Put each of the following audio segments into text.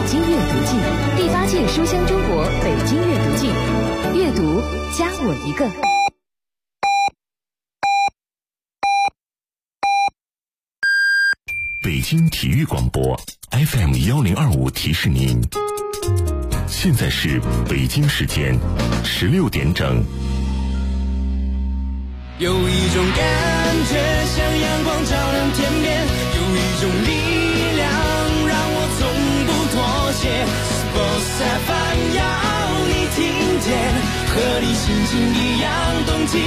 京阅读季，第8届书香中国北京阅读季，阅读加我一个。 北京体育广播 FM1025 提示您，现在是北京时间16点整。 有一种感觉像阳光照亮天边，有一种力量让我从不妥协。Sports FM 要你听见，和你心情一样动起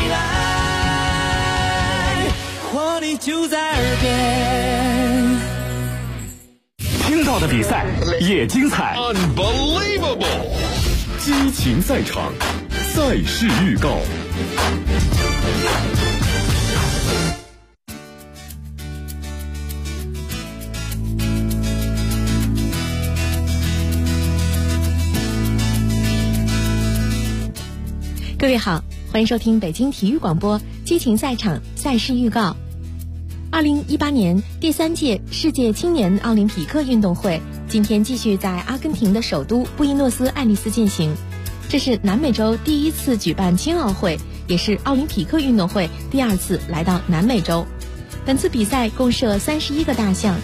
来，活力就在耳边。 听到的比赛也精彩 Unbelievable， 激情赛场，赛事预告。 各位好，欢迎收听北京体育广播激情赛场赛事预告。2018年第3届世界青年奥林匹克运动会今天继续在阿根廷的首都布宜诺斯艾利斯进行，这是南美洲第一次举办青奥会，也是奥林匹克运动会第2次来到南美洲。本次比赛共设31个大项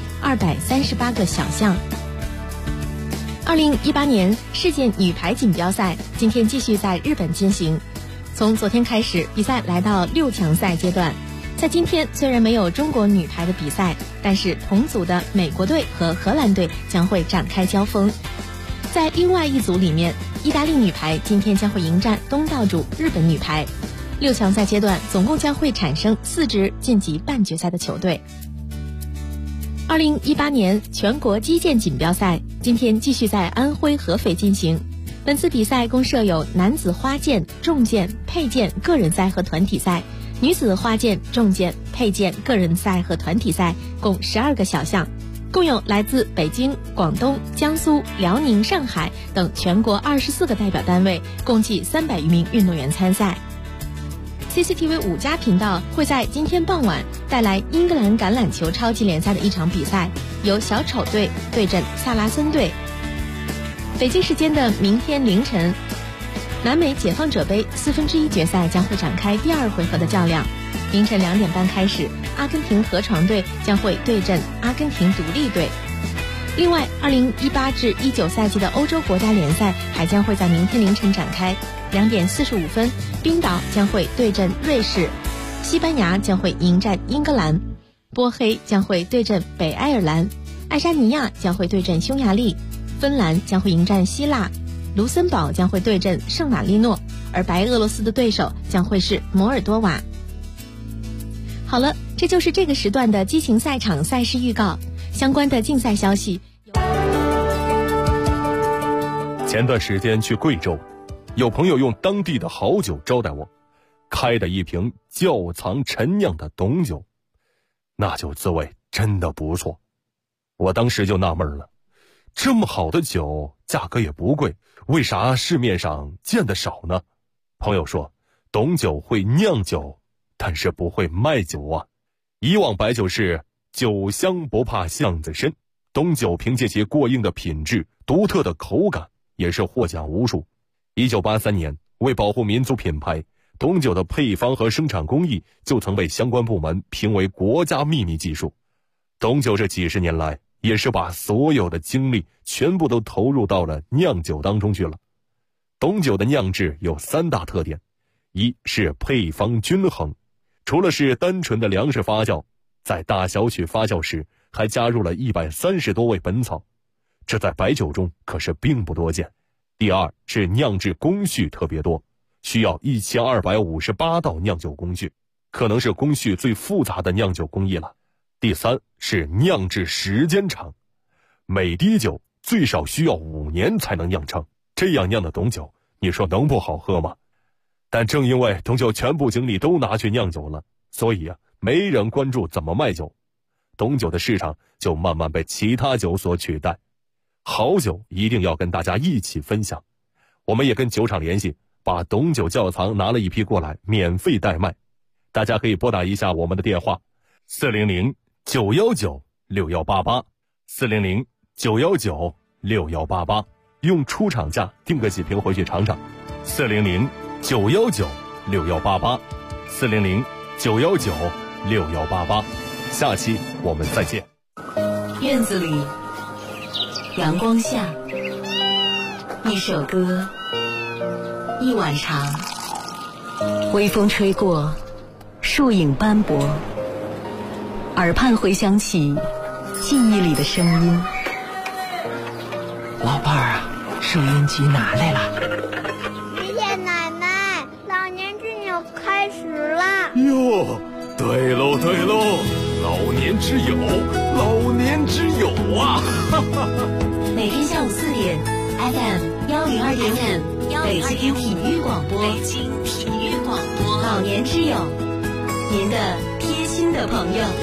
，238个小项。2018年世界女排锦标赛今天继续在日本进行，从昨天开始，比赛来到6强赛阶段。在今天虽然没有中国女排的比赛，但是同组的美国队和荷兰队将会展开交锋。在另外一组里面，意大利女排今天将会迎战东道主日本女排。6强赛阶段总共将会产生4支晋级半决赛的球队。2018年全国击剑锦标赛今天继续在安徽合肥进行，本次比赛共设有男子花剑、重剑、佩剑个人赛和团体赛，女子花剑、重剑、佩剑个人赛和团体赛共12个小项，共有来自北京、广东、江苏、辽宁、上海等全国24个代表单位，共计300余名运动员参赛。CCTV 5家频道会在今天傍晚带来英格兰橄榄球超级联赛的一场比赛，由小丑队对阵萨拉森队。北京时间的明天凌晨，南美解放者杯1/4决赛将会展开第2回合的较量。凌晨2点半开始，阿根廷河床队将会对阵阿根廷独立队。另外，2018至19赛季的欧洲国家联赛还将会在明天凌晨展开。2点45分，冰岛将会对阵瑞士，西班牙将会迎战英格兰，波黑将会对阵北爱尔兰，爱沙尼亚将会对阵匈牙利，芬兰将会迎战希腊，卢森堡将会对阵圣马力诺，而白俄罗斯的对手将会是摩尔多瓦。好了，这就是这个时段的激情赛场赛事预告。相关的竞赛消息， 前段时间去贵州，有朋友用当地的好酒招待我，开的一瓶窖藏陈酿的董酒，那酒滋味真的不错。我当时就纳闷了，这么好的酒价格也不贵，为啥市面上见得少呢？朋友说，董酒会酿酒，但是不会卖酒啊。以往白酒是酒香不怕巷子深，董酒凭借其过硬的品质、独特的口感，也是获奖无数。1983年，为保护民族品牌，董酒的配方和生产工艺就曾被相关部门评为国家秘密技术。董酒这几十年来，也是把所有的精力全部都投入到了酿酒当中去了。董酒的酿制有3大特点，一是配方均衡，除了是单纯的粮食发酵，在大小曲发酵时还加入了130多味本草，这在白酒中可是并不多见。第二是酿制工序特别多，需要1258道酿酒工序，可能是工序最复杂的酿酒工艺了。第三是酿制时间长，每滴酒最少需要5年才能酿成，这样酿的董酒，你说能不好喝吗？但正因为董酒全部精力都拿去酿酒了，所以没人关注怎么卖酒，董酒的市场就慢慢被其他酒所取代。好酒一定要跟大家一起分享，我们也跟酒厂联系，把董酒窖藏拿了一批过来，免费代卖。大家可以拨打一下我们的电话400-919-6188 400-919-6188 6188，用出厂价订个几瓶回去尝尝。400-919-6188，400-919-6188。下期我们再见。 院子里，阳光下，一首歌，一碗茶，微风吹过，树影斑驳，耳畔回响起记忆里的声音。 老伴儿啊，收音机拿来了。 爷爷奶奶，老年之友开始了。 哟，对喽对喽，老年之友，老年之友啊！ 每天下午4点 ，FM 102.5，北京体育广播，北京体育广播，老年之友，您的贴心的朋友。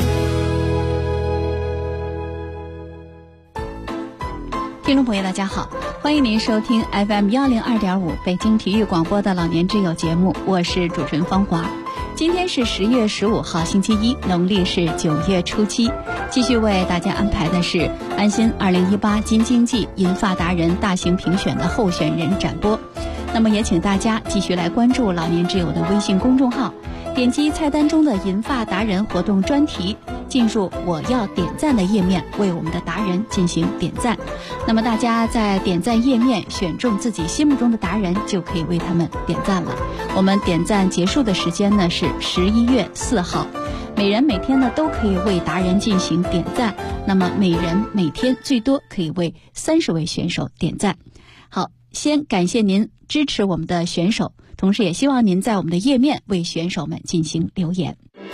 听众朋友大家好，欢迎您收听 FM 102.5北京体育广播的老年之友节目，我是主持人方华。今天是10月15号星期一，农历是9月初7，继续为大家安排的是安心2018金经济银发达人大型评选的候选人展播。那么也请大家继续来关注老年之友的微信公众号，点击菜单中的银发达人活动专题，进入我要点赞的页面，为我们的达人进行点赞。那么大家在点赞页面选中自己心目中的达人，就可以为他们点赞了。我们点赞结束的时间呢是11月4号，每人每天呢都可以为达人进行点赞，那么每人每天最多可以为30位选手点赞。好，先感谢您支持我们的选手，同时也希望您在我们的页面为选手们进行留言。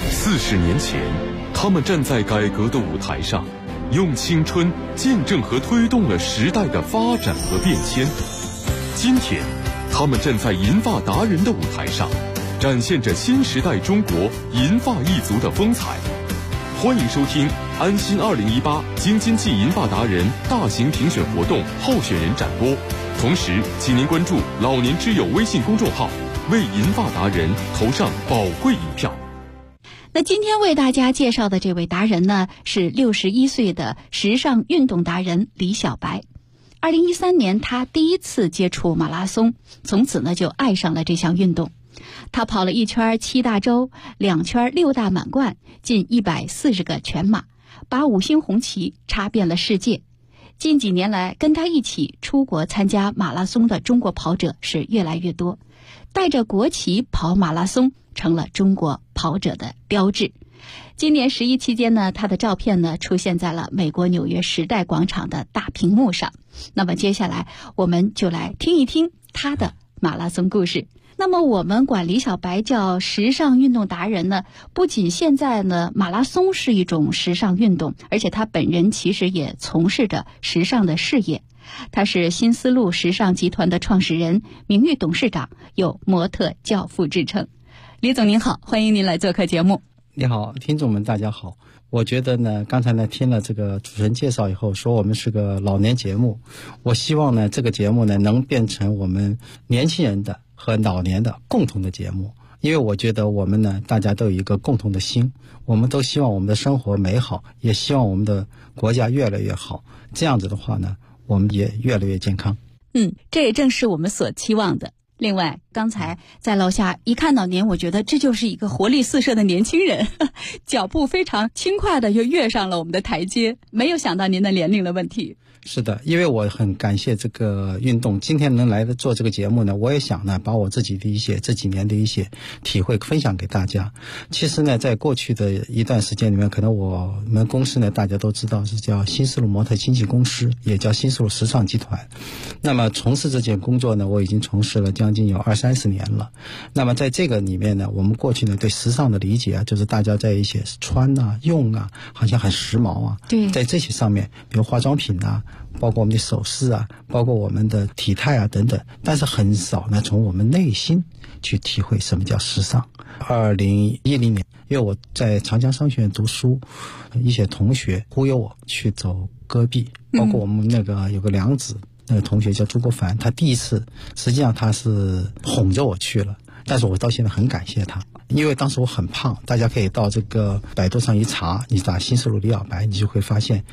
40年前，他们站在改革的舞台上，用青春见证和推动了时代的发展和变迁。今天，他们站在银发达人的舞台上，展现着新时代中国银发一族的风采。欢迎收听安心2018京津冀银发达人大型评选活动候选人展播，同时请您关注老年之友微信公众号，为银发达人投上宝贵一票。 那今天为大家介绍的这位达人呢，是61岁的时尚运动达人李小白。2013年，他第一次接触马拉松，从此呢就爱上了这项运动。他跑了1圈7大洲，2圈6大满贯，近140个全马，把5星红旗插遍了世界。近几年来，跟他一起出国参加马拉松的中国跑者是越来越多，带着国旗跑马拉松成了中国跑者的标志。今年11期间呢，他的照片呢出现在了美国纽约时代广场的大屏幕上。那么接下来我们就来听一听他的马拉松故事。那么我们管李小白叫时尚运动达人呢，不仅现在呢马拉松是一种时尚运动，而且他本人其实也从事着时尚的事业。他是新丝路时尚集团的创始人、名誉董事长，有模特教父之称。李总您好，欢迎您来做客节目。 你好，听众们大家好。我觉得呢，刚才呢听了这个主持人介绍以后，说我们是个老年节目，我希望呢这个节目呢能变成我们年轻人的和老年的共同的节目。因为我觉得我们呢大家都有一个共同的心，我们都希望我们的生活美好，也希望我们的国家越来越好，这样子的话呢我们也越来越健康。 这也正是我们所期望的。另外，刚才在楼下一看到您，我觉得这就是一个活力四射的年轻人，脚步非常轻快的就跃上了我们的台阶，没有想到您的年龄的问题。 是的，因为我很感谢这个运动，今天能来做这个节目呢，我也想呢把我自己的这几年的一些体会分享给大家。其实呢，在过去的一段时间里面，可能我们公司呢大家都知道是叫新丝路模特经纪公司，也叫新丝路时尚集团。那么从事这件工作呢，我已经从事了将近有20-30年了。那么在这个里面呢，我们过去呢对时尚的理解啊，就是大家在一些穿啊、用啊，好像很时髦啊。 对， 在这些上面，比如化妆品啊，包括我们的首饰啊，包括我们的体态啊等等，但是很少呢从我们内心去体会什么叫时尚。2010年，因为我在长江商学院读书，一些同学忽悠我去走戈壁，包括我们那个有个梁子那个同学叫朱国凡，他第一次实际上他是哄着我去了，但是我到现在很感谢他，因为当时我很胖，大家可以到这个百度上一查，你打新丝路李小白，你就会发现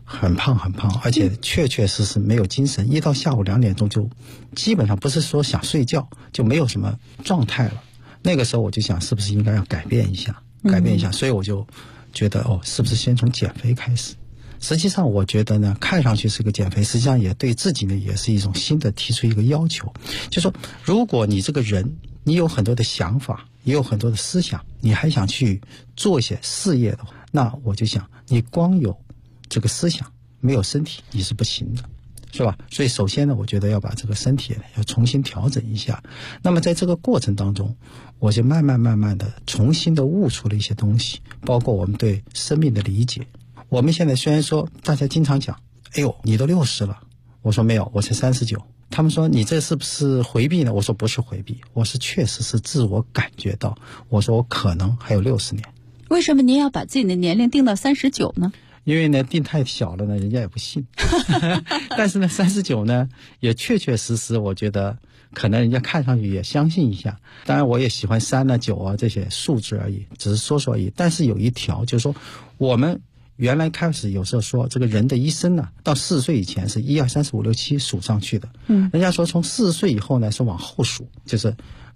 很胖，而且确实没有精神，一到下午2点钟就基本上不是说想睡觉，就没有什么状态了。那个时候我就想，是不是应该要改变一下，所以我就觉得是不是先从减肥开始。实际上我觉得呢，看上去是个减肥，实际上也对自己呢也是一种新的提出一个要求，就说如果你这个人你有很多的想法，也有很多的思想，你还想去做一些事业的话，那我就想你光有这个思想没有身体你是不行的，是吧？所以首先呢，我觉得要把这个身体要重新调整一下。那么在这个过程当中，我就慢慢的重新的悟出了一些东西，包括我们对生命的理解。我们现在虽然说大家经常讲，哎呦你都60了，我说没有，我才39。他们说你这是不是回避呢？我说不是回避，我是确实是自我感觉到，我说我可能还有60年。 为什么您要把自己的年龄定到39呢？ 因为呢定太小了呢，人家也不信。但是呢39呢也确实我觉得可能人家看上去也相信一下。当然我也喜欢3啊9啊这些数字而已，只是说而已。但是有一条就是说，我们原来开始有时候说这个人的一生呢，到40岁以前是1、2、3、4、5、6、7数上去的。人家说从40岁以后呢是往后数，就是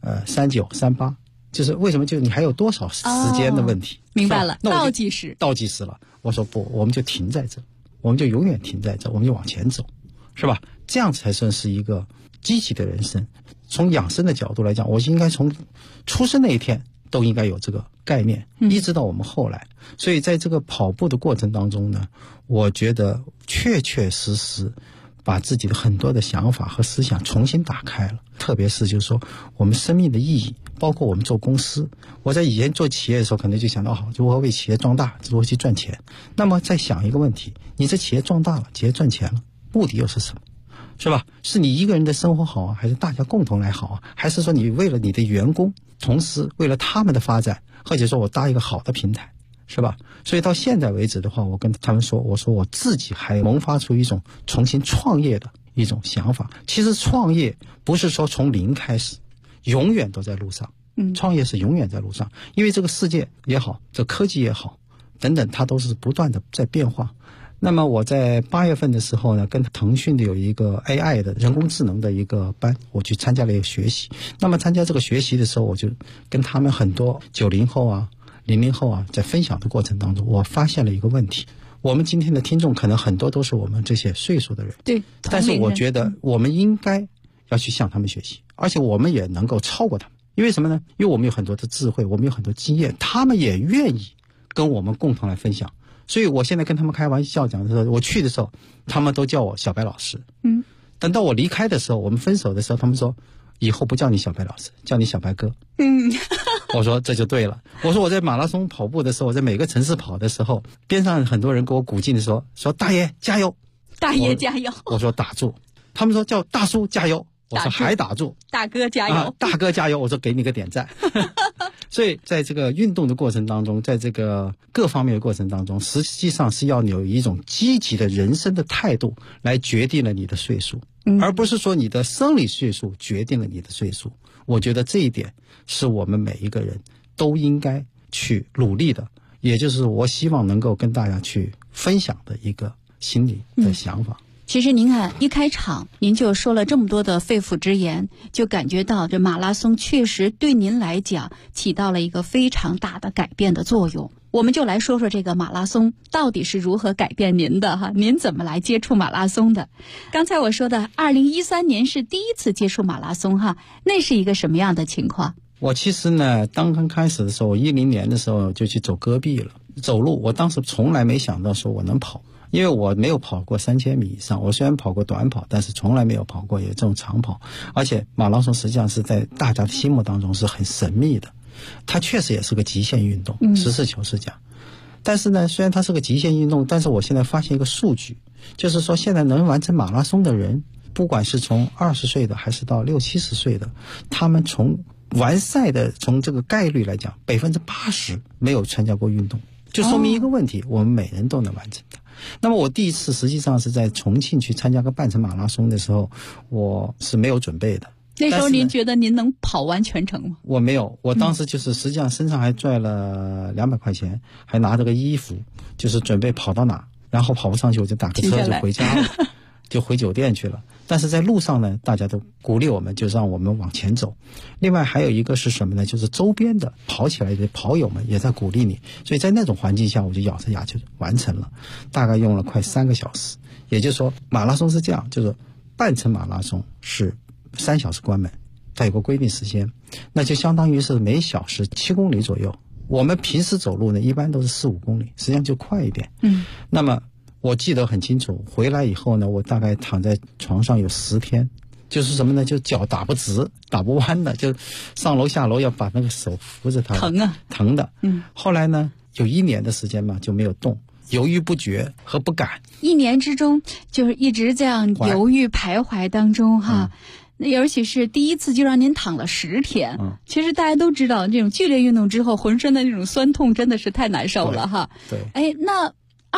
39、38，就是为什么就你还有多少时间的问题。 明白了，倒计时了。我说不，我们就停在这，我们就永远停在这，我们就往前走，是吧？这样才算是一个积极的人生。从养生的角度来讲，我应该从出生那一天都应该有这个概念，一直到我们后来。所以在这个跑步的过程当中呢，我觉得确实把自己的很多的想法和思想重新打开了。特别是就是说我们生命的意义，包括我们做公司，我在以前做企业的时候可能就想到好如何为企业壮大，如何去赚钱。那么再想一个问题，你这企业壮大了，企业赚钱了，目的又是什么？是吧？是你一个人的生活好啊，还是大家共同来好啊？还是说你为了你的员工，同时为了他们的发展，或者说我搭一个好的平台，是吧？所以到现在为止的话，我跟他们说，我说我自己还萌发出一种重新创业的一种想法。其实创业不是说从零开始，永远都在路上。创业是永远在路上，因为这个世界也好，这科技也好等等，它都是不断的在变化。那么我在8月份的时候呢，跟腾讯的有一个 AI 的人工智能的一个班，我去参加了一个学习。那么参加这个学习的时候，我就跟他们很多90后啊、00后啊，在分享的过程当中，我发现了一个问题。我们今天的听众可能很多都是我们这些岁数的人， 对， 但是我觉得我们应该要去向他们学习，而且我们也能够超过他们。因为什么呢？因为我们有很多的智慧，我们有很多经验，他们也愿意跟我们共同来分享。所以我现在跟他们开玩笑讲的时候，我去的时候他们都叫我小白老师。等到我离开的时候，我们分手的时候，他们说以后不叫你小白老师，叫你小白哥。我说这就对了。我说我在马拉松跑步的时候，我在每个城市跑的时候，边上很多人给我鼓劲的说大爷加油， 大爷加油。 我说打住。他们说叫大叔加油，我说还打住， 大哥加油， 大哥加油。我说给你个点赞。所以在这个运动的过程当中，在这个各方面的过程当中，实际上是要有一种积极的人生的态度来决定了你的岁数，而不是说你的生理岁数决定了你的岁数。我觉得这一点是我们每一个人都应该去努力的，也就是我希望能够跟大家去分享的一个心理的想法。 其实您看一开场您就说了这么多的肺腑之言，就感觉到这马拉松确实对您来讲起到了一个非常大的改变的作用。我们就来说说这个马拉松到底是如何改变您的哈？您怎么来接触马拉松的？刚才我说的2013年是第一次接触马拉松哈，那是一个什么样的情况？ 我其实呢，刚开始的时候，10年的时候就去走戈壁了，走路。我当时从来没想到说我能跑，因为我没有跑过3000米以上。我虽然跑过短跑，但是从来没有跑过有这种长跑。而且马拉松实际上是在大家的心目当中是很神秘的，它确实也是个极限运动，实事求是讲。但是呢，虽然它是个极限运动，但是我现在发现一个数据，就是说现在能完成马拉松的人，不管是从20岁的还是到60、70岁的，他们从完赛的从这个概率来讲，80%没有参加过运动，就说明一个问题，我们每人都能完成它。那么我第一次实际上是在重庆去参加个半程马拉松的时候，我是没有准备的。 那时候您觉得您能跑完全程吗？ 我没有，我当时就是实际上身上还拽了200块钱，还拿着个衣服，就是准备跑到哪然后跑不上去我就打个车就回家了，就回酒店去了。但是在路上呢，大家都鼓励我们，就让我们往前走。另外还有一个是什么呢？就是周边的跑起来的跑友们也在鼓励你，所以在那种环境下，我就咬着牙就完成了，大概用了快3个小时。也就是说，马拉松是这样，就是半程马拉松是3小时关门，它有个规定时间，那就相当于是每小时7公里左右。我们平时走路呢，一般都是4、5公里，实际上就快一点。那么我记得很清楚，回来以后呢，我大概躺在床上有10天，就是什么呢？就脚打不直、打不弯的，就上楼下楼要把那个手扶着它，疼的。后来呢，有1年的时间嘛，就没有动，犹豫不决和不敢。 1年之中，就是一直这样犹豫徘徊当中哈。那尤其是第一次就让您躺了10天，其实大家都知道，这种剧烈运动之后，浑身的那种酸痛真的是太难受了哈。 对。 哎，那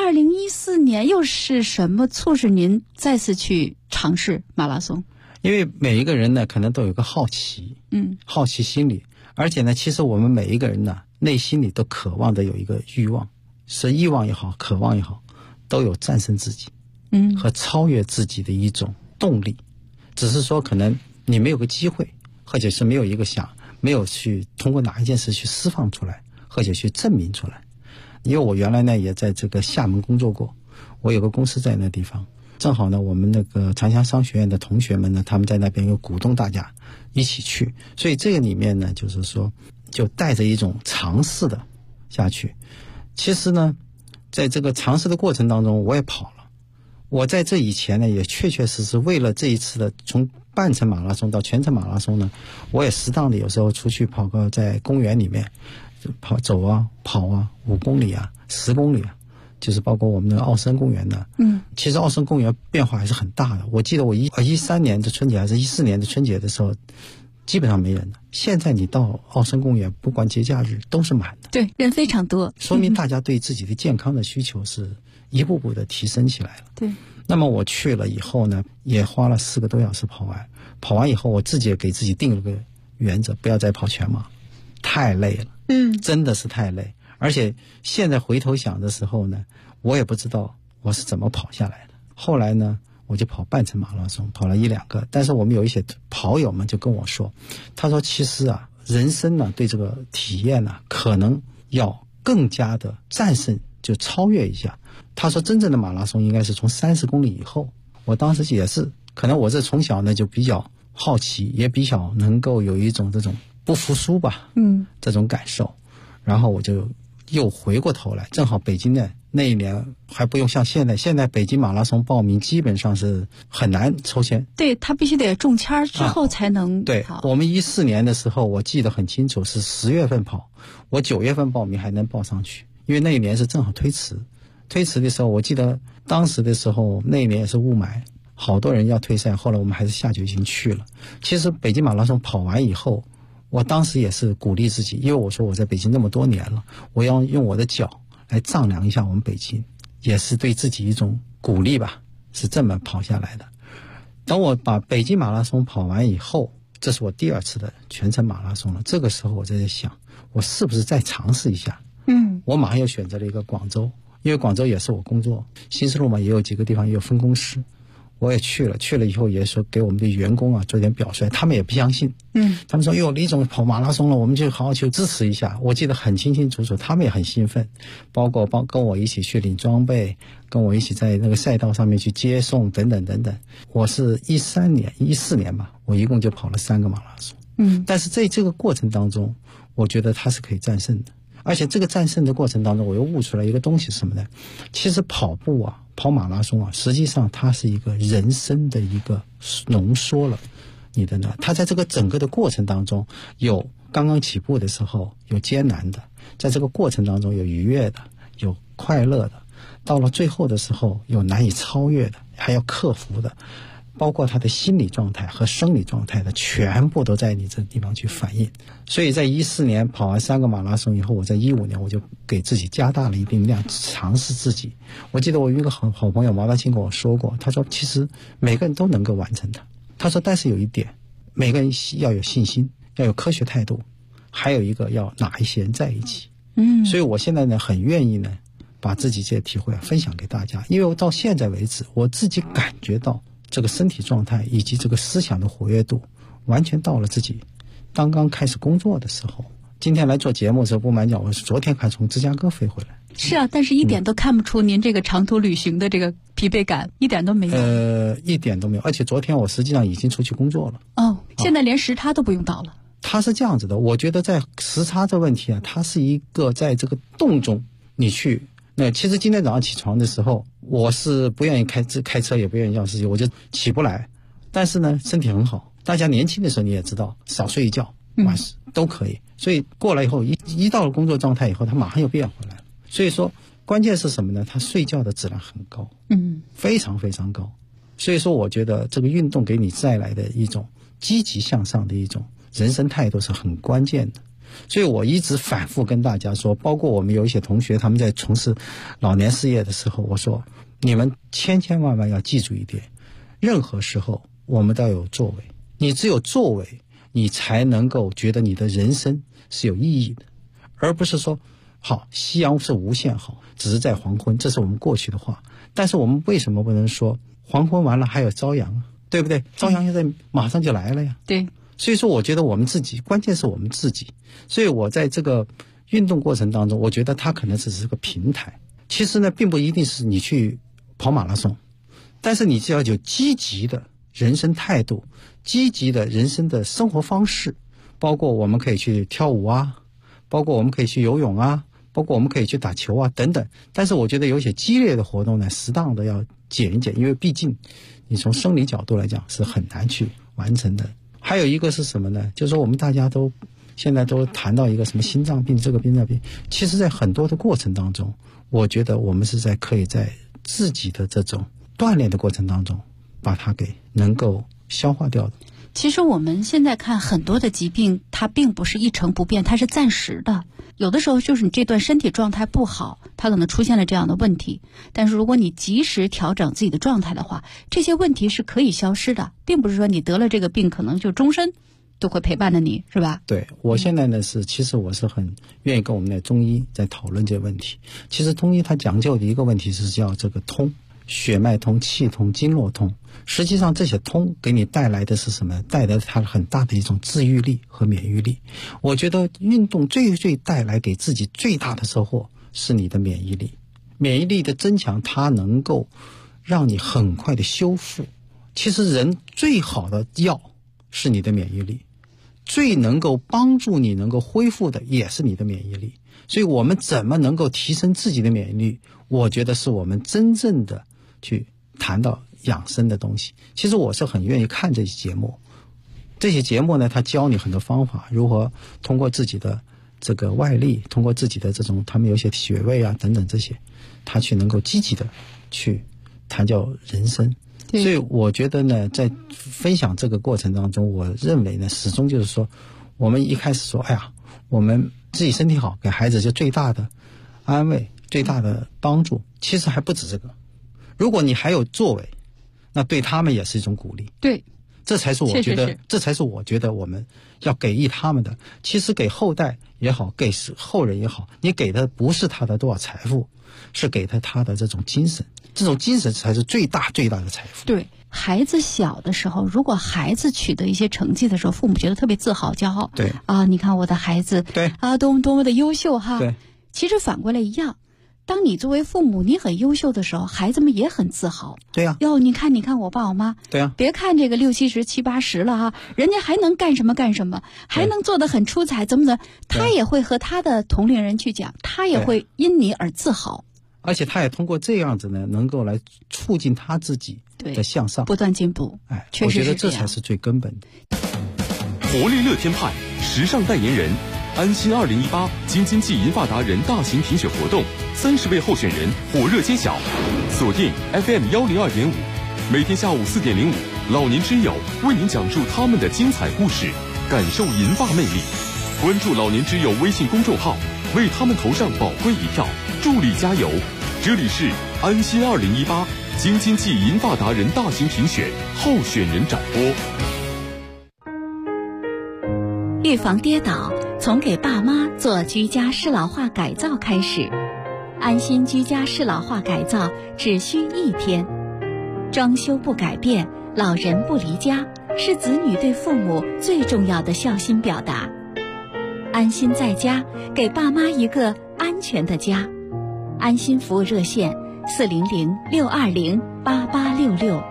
2014年又是什么促使您再次去尝试马拉松？ 因为每一个人呢，可能都有个好奇，好奇心理，而且呢，其实我们每一个人呢，内心里都渴望的有一个欲望，是欲望也好，渴望也好，都有战胜自己，和超越自己的一种动力。只是说可能你没有个机会，或者是没有去通过哪一件事去释放出来，或者去证明出来。因为我原来呢也在这个厦门工作过，我有个公司在那地方，正好呢我们那个长江商学院的同学们呢，他们在那边又鼓动大家一起去，所以这个里面呢就是说就带着一种尝试的下去。其实呢在这个尝试的过程当中我也跑了，我在这以前呢也确确实实为了这一次的从半程马拉松到全程马拉松呢，我也适当的有时候出去跑个在公园里面走啊跑啊5公里啊10公里啊，就是包括我们的奥森公园的。其实奥森公园变化还是很大的。我记得我13年的春节还是14年的春节的时候基本上没人的，现在你到奥森公园不管节假日都是满的， 对，人非常多， 说明大家对自己的健康的需求是一步步的提升起来了。 对。 那么我去了以后呢，也花了4个多小时跑完以后，我自己也给自己定了个原则，不要再跑全马，太累了。真的是太累。而且现在回头想的时候呢，我也不知道我是怎么跑下来的。后来呢，我就跑半程马拉松，跑了1、2个。但是我们有一些跑友们就跟我说，他说其实啊，人生呢对这个体验呢，可能要更加的战胜，就超越一下。他说真正的马拉松应该是从30公里以后。我当时也是，可能我这从小呢就比较好奇，也比较能够有一种这种不服输吧，这种感受。然后我就又回过头来，正好北京的那一年还不用像现在北京马拉松报名基本上是很难抽签， 对，他必须得中签之后才能跑。 对，我们14年的时候我记得很清楚，是10月份跑，我9月份报名还能报上去，因为那一年是正好推迟的时候，我记得当时的时候那一年也是雾霾，好多人要退赛，后来我们还是下决心去了。其实北京马拉松跑完以后，我当时也是鼓励自己，因为我说我在北京那么多年了，我要用我的脚来丈量一下我们北京，也是对自己一种鼓励吧，是这么跑下来的。等我把北京马拉松跑完以后，这是我第2次的全程马拉松了。这个时候我在想，我是不是再尝试一下？我马上又选择了一个广州，因为广州也是我工作，新丝路嘛也有几个地方也有分公司，我也去了以后也说给我们的员工啊做点表率，他们也不相信，他们说哟李总跑马拉松了，我们就好好去支持一下。我记得很清清楚楚，他们也很兴奋，包括跟我一起去领装备，跟我一起在那个赛道上面去接送等等等等。我是14年吧，我一共就跑了3个马拉松，但是在这个过程当中，我觉得它是可以战胜的。而且这个战胜的过程当中，我又悟出来一个东西是什么呢？其实跑步啊，跑马拉松啊，实际上它是一个人生的一个浓缩了你的呢。它在这个整个的过程当中，有刚刚起步的时候有艰难的，在这个过程当中有愉悦的，有快乐的，到了最后的时候有难以超越的，还要克服的，包括他的心理状态和生理状态的，全部都在你这地方去反映。所以在14年跑完3个马拉松以后，我在15年我就给自己加大了一定量，尝试自己。我记得我有一个好朋友毛大清跟我说过，他说其实每个人都能够完成的，他说但是有一点，每个人要有信心，要有科学态度，还有一个要哪一些人在一起。所以我现在呢很愿意呢把自己这些体会分享给大家。因为我到现在为止，我自己感觉到这个身体状态以及这个思想的活跃度，完全到了自己刚刚开始工作的时候。今天来做节目的时候，不瞒讲，我是昨天才从芝加哥飞回来。 是啊，但是一点都看不出您这个长途旅行的这个疲惫感，一点都没有。 一点都没有。而且昨天我实际上已经出去工作了。 哦，现在连时差都不用倒了。 它是这样子的，我觉得在时差这问题啊，它是一个在这个洞中你去。那其实今天早上起床的时候，我是不愿意开车，也不愿意要司机，我就起不来。但是呢，身体很好。大家年轻的时候你也知道，少睡一觉，晚上都可以。所以过来以后，一到了工作状态以后，他马上又变回来了。所以说，关键是什么呢？他睡觉的质量很高，非常非常高。所以说，我觉得这个运动给你带来的一种积极向上的一种人生态度是很关键的。所以我一直反复跟大家说，包括我们有一些同学他们在从事老年事业的时候，我说你们千万要记住一点，任何时候我们都要有作为，你只有作为，你才能够觉得你的人生是有意义的，而不是说好夕阳是无限好，只是在黄昏，这是我们过去的话。但是我们为什么不能说黄昏完了还有朝阳啊？对不对？朝阳现在马上就来了呀。 对。 所以说我觉得我们自己，关键是我们自己。所以我在这个运动过程当中，我觉得它可能只是个平台。其实呢，并不一定是你去跑马拉松，但是你只要有积极的人生态度，积极的人生的生活方式，包括我们可以去跳舞啊，包括我们可以去游泳啊，包括我们可以去打球啊等等。但是我觉得有些激烈的活动呢，适当的要减一减，因为毕竟你从生理角度来讲是很难去完成的。还有一个是什么呢？就是说我们大家都现在都谈到一个什么心脏病，这个病那病，其实在很多的过程当中，我觉得我们是可以在自己的这种锻炼的过程当中把它给能够消化掉的。 其实我们现在看很多的疾病，它并不是一成不变，它是暂时的。有的时候就是你这段身体状态不好，它可能出现了这样的问题。但是如果你及时调整自己的状态的话，这些问题是可以消失的，并不是说你得了这个病可能就终身都会陪伴着你，是吧？ 对，我现在呢其实我是很愿意跟我们的中医在讨论这个问题。其实中医它讲究的一个问题是叫这个通，血脉通、气通、经络通。实际上这些通给你带来的是什么？带来它很大的一种治愈力和免疫力。我觉得运动最带来给自己最大的收获是你的免疫力。免疫力的增强，它能够让你很快的修复。其实人最好的药是你的免疫力，最能够帮助你能够恢复的也是你的免疫力。所以我们怎么能够提升自己的免疫力，我觉得是我们真正的去谈到养生的东西。其实我是很愿意看这些节目，这些节目呢，它教你很多方法，如何通过自己的这个外力，通过自己的这种他们有些穴位啊等等这些，他去能够积极的去谈叫人生。所以我觉得呢，在分享这个过程当中，我认为呢，始终就是说，我们一开始说，哎呀，我们自己身体好，给孩子就最大的安慰，最大的帮助。其实还不止这个，如果你还有作为，那对他们也是一种鼓励。 对， 这才是我觉得，这才是我觉得我们要给予他们的。其实给后代也好，给后人也好，你给的不是他的多少财富，是给他的这种精神。这种精神才是最大的财富。 对，孩子小的时候，如果孩子取得一些成绩的时候，父母觉得特别自豪、骄傲。 对啊，你看我的孩子， 对啊，多么的优秀哈。 对， 其实反过来一样，当你作为父母你很优秀的时候，孩子们也很自豪。 对呀。 哟，你看我爸我妈。 对呀。 别看这个60、70、70、80了哈，人家还能干什么，还能做得很出彩，怎么，他也会和他的同龄人去讲，他也会因你而自豪。 而且他也通过这样子呢，能够来促进他自己的向上， 不断进步。 哎， 确实是我觉得这才是最根本的。 活力乐天派时尚代言人，安心2018京津冀银发达人大型评选活动，30位候选人火热揭晓。锁定 FM102.5，每天下午4点05，老年之友为您讲述他们的精彩故事，感受银发魅力。关注老年之友微信公众号，为他们投上宝贵一票，助力加油。这里是安心2018京津冀银发达人大型评选候选人展播。 预防跌倒，从给爸妈做居家适老化改造开始。 安心居家适老化改造只需1天，装修不改变，老人不离家，是子女对父母最重要的孝心表达。安心在家，给爸妈一个安全的家。安心服务热线400-620-8866。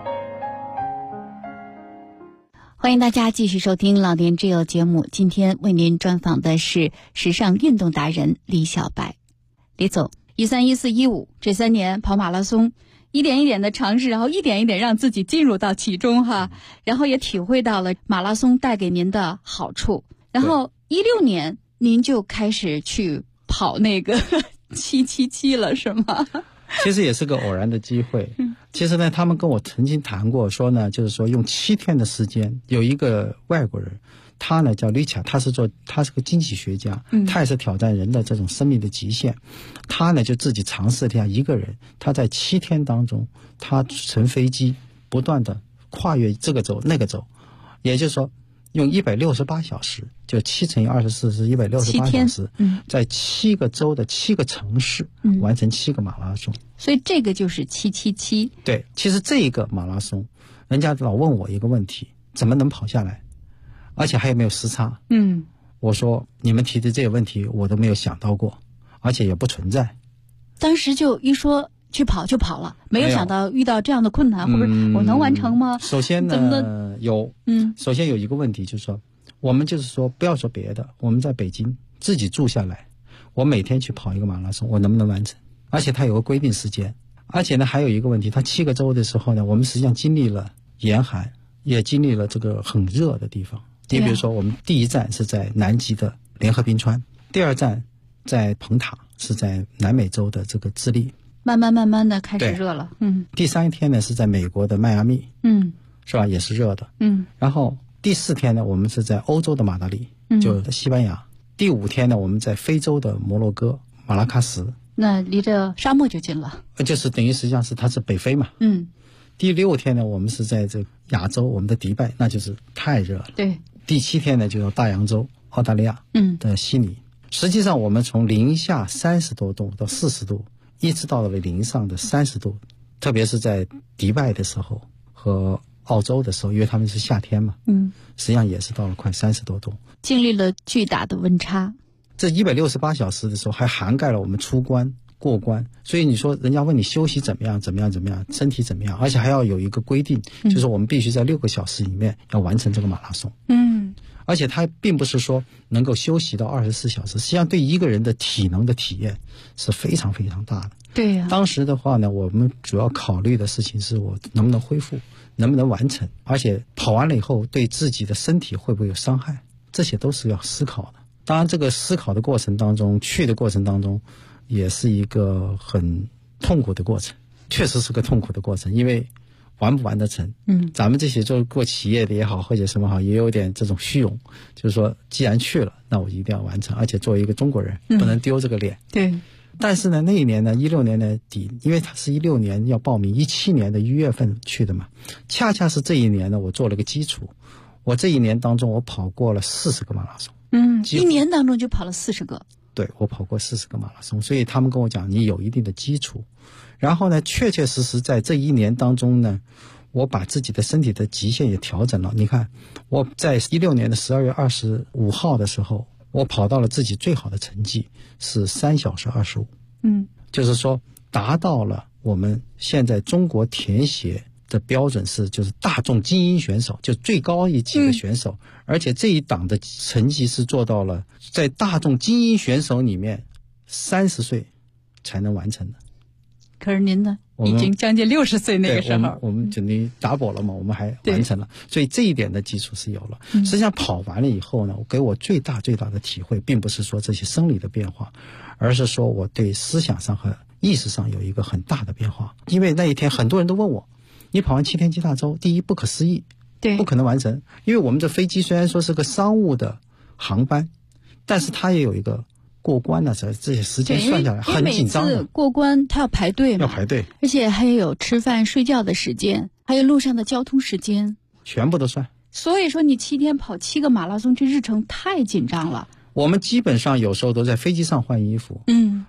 欢迎大家继续收听老年之友节目，今天为您专访的是时尚运动达人李小白。李总，13、14、15这3年跑马拉松，一点一点的尝试，然后一点一点让自己进入到其中哈，然后也体会到了马拉松带给您的好处。然后16年您就开始去跑那个777了，是吗？ 其实也是个偶然的机会。其实呢，他们跟我曾经谈过，说呢，就是说用7天的时间，有一个外国人，他呢叫李卡，他是个经济学家，他也是挑战人的这种生命的极限。他呢就自己尝试了一下，一个人他在7天当中，他乘飞机不断的跨越这个州那个州，也就是说用168小时，就7乘以24是168小时，在7个州的7个城市完成7个马拉松。 所以这个就是777。 对，其实这个马拉松，人家老问我一个问题，怎么能跑下来，而且还有没有时差？我说你们提的这个问题我都没有想到过，而且也不存在。 当时就一说去跑就跑了，没有想到遇到这样的困难，或者我能完成吗？ 首先呢，首先有一个问题，就是说我们就是说不要说别的，我们在北京自己住下来，我每天去跑一个马拉松，我能不能完成？而且它有个规定时间，而且呢还有一个问题，它7个州的时候呢，我们实际上经历了严寒，也经历了这个很热的地方。你比如说我们第一站是在南极的联合冰川，第二站在蓬塔，是在南美洲的这个智利， 慢慢的开始热了。 第3天呢是在美国的迈阿密，是吧，也是热的。然后第4天呢我们是在欧洲的马德里，就西班牙。第5天呢我们在非洲的摩洛哥马拉喀什， 那离着沙漠就近了， 就是等于实际上是它是北非嘛。第6天呢我们是在这亚洲，我们的迪拜，那就是太热了。 对。 第7天呢就到大洋洲澳大利亚的悉尼。实际上我们从零下30多度到40度，一直到了零上的30度，特别是在迪拜的时候和澳洲的时候，因为他们是夏天嘛，实际上也是到了快30多度， 经历了巨大的温差。 这168小时的时候还涵盖了我们出关过关，所以你说人家问你休息怎么样，身体怎么样，而且还要有一个规定，就是我们必须在6个小时里面要完成这个马拉松。而且它并不是说能够休息到24小时，实际上对一个人的体能的体验是非常非常大的。 对呀。 当时的话呢，我们主要考虑的事情是我能不能恢复，能不能完成，而且跑完了以后对自己的身体会不会有伤害，这些都是要思考的。当然这个思考的过程当中，去的过程当中也是一个很痛苦的过程，确实是个痛苦的过程，因为完不完得成？咱们这些做企业的也好，或者什么好，也有点这种虚荣，就是说既然去了，那我一定要完成，而且作为一个中国人，不能丢这个脸。 对。 但是呢，那一年呢，16年的底，因为他是16年要报名，17年的1月份去的嘛，恰恰是这一年呢，我做了个基础。我这一年当中，我跑过了40个马拉松。 一年当中就跑了40个。 对，我跑过40个马拉松，所以他们跟我讲，你有一定的基础。然后呢，确确实实在这一年当中呢，我把自己的身体的极限也调整了。你看，我在16年的12月25号的时候，我跑到了自己最好的成绩是3小时25。就是说达到了我们现在中国田协的标准是，就是大众精英选手，就最高一级的选手，而且这一档的成绩是做到了在大众精英选手里面30岁才能完成的。 可是您呢，已经将近60岁那个时候， 我们等于double了嘛，我们还完成了，所以这一点的基础是有了。实际上跑完了以后呢，给我最大的体会，并不是说这些生理的变化，而是说我对思想上和意识上有一个很大的变化。因为那一天很多人都问我，你跑完7天7大洲，第一不可思议， 对， 不可能完成，因为我们的飞机虽然说是个商务的航班，但是它也有一个过关的这些时间算下来很紧张的。 每次过关它要排队嘛， 要排队， 而且还有吃饭睡觉的时间，还有路上的交通时间， 全部都算。 所以说你7天跑7个马拉松，这日程太紧张了。 我们基本上有时候都在飞机上换衣服。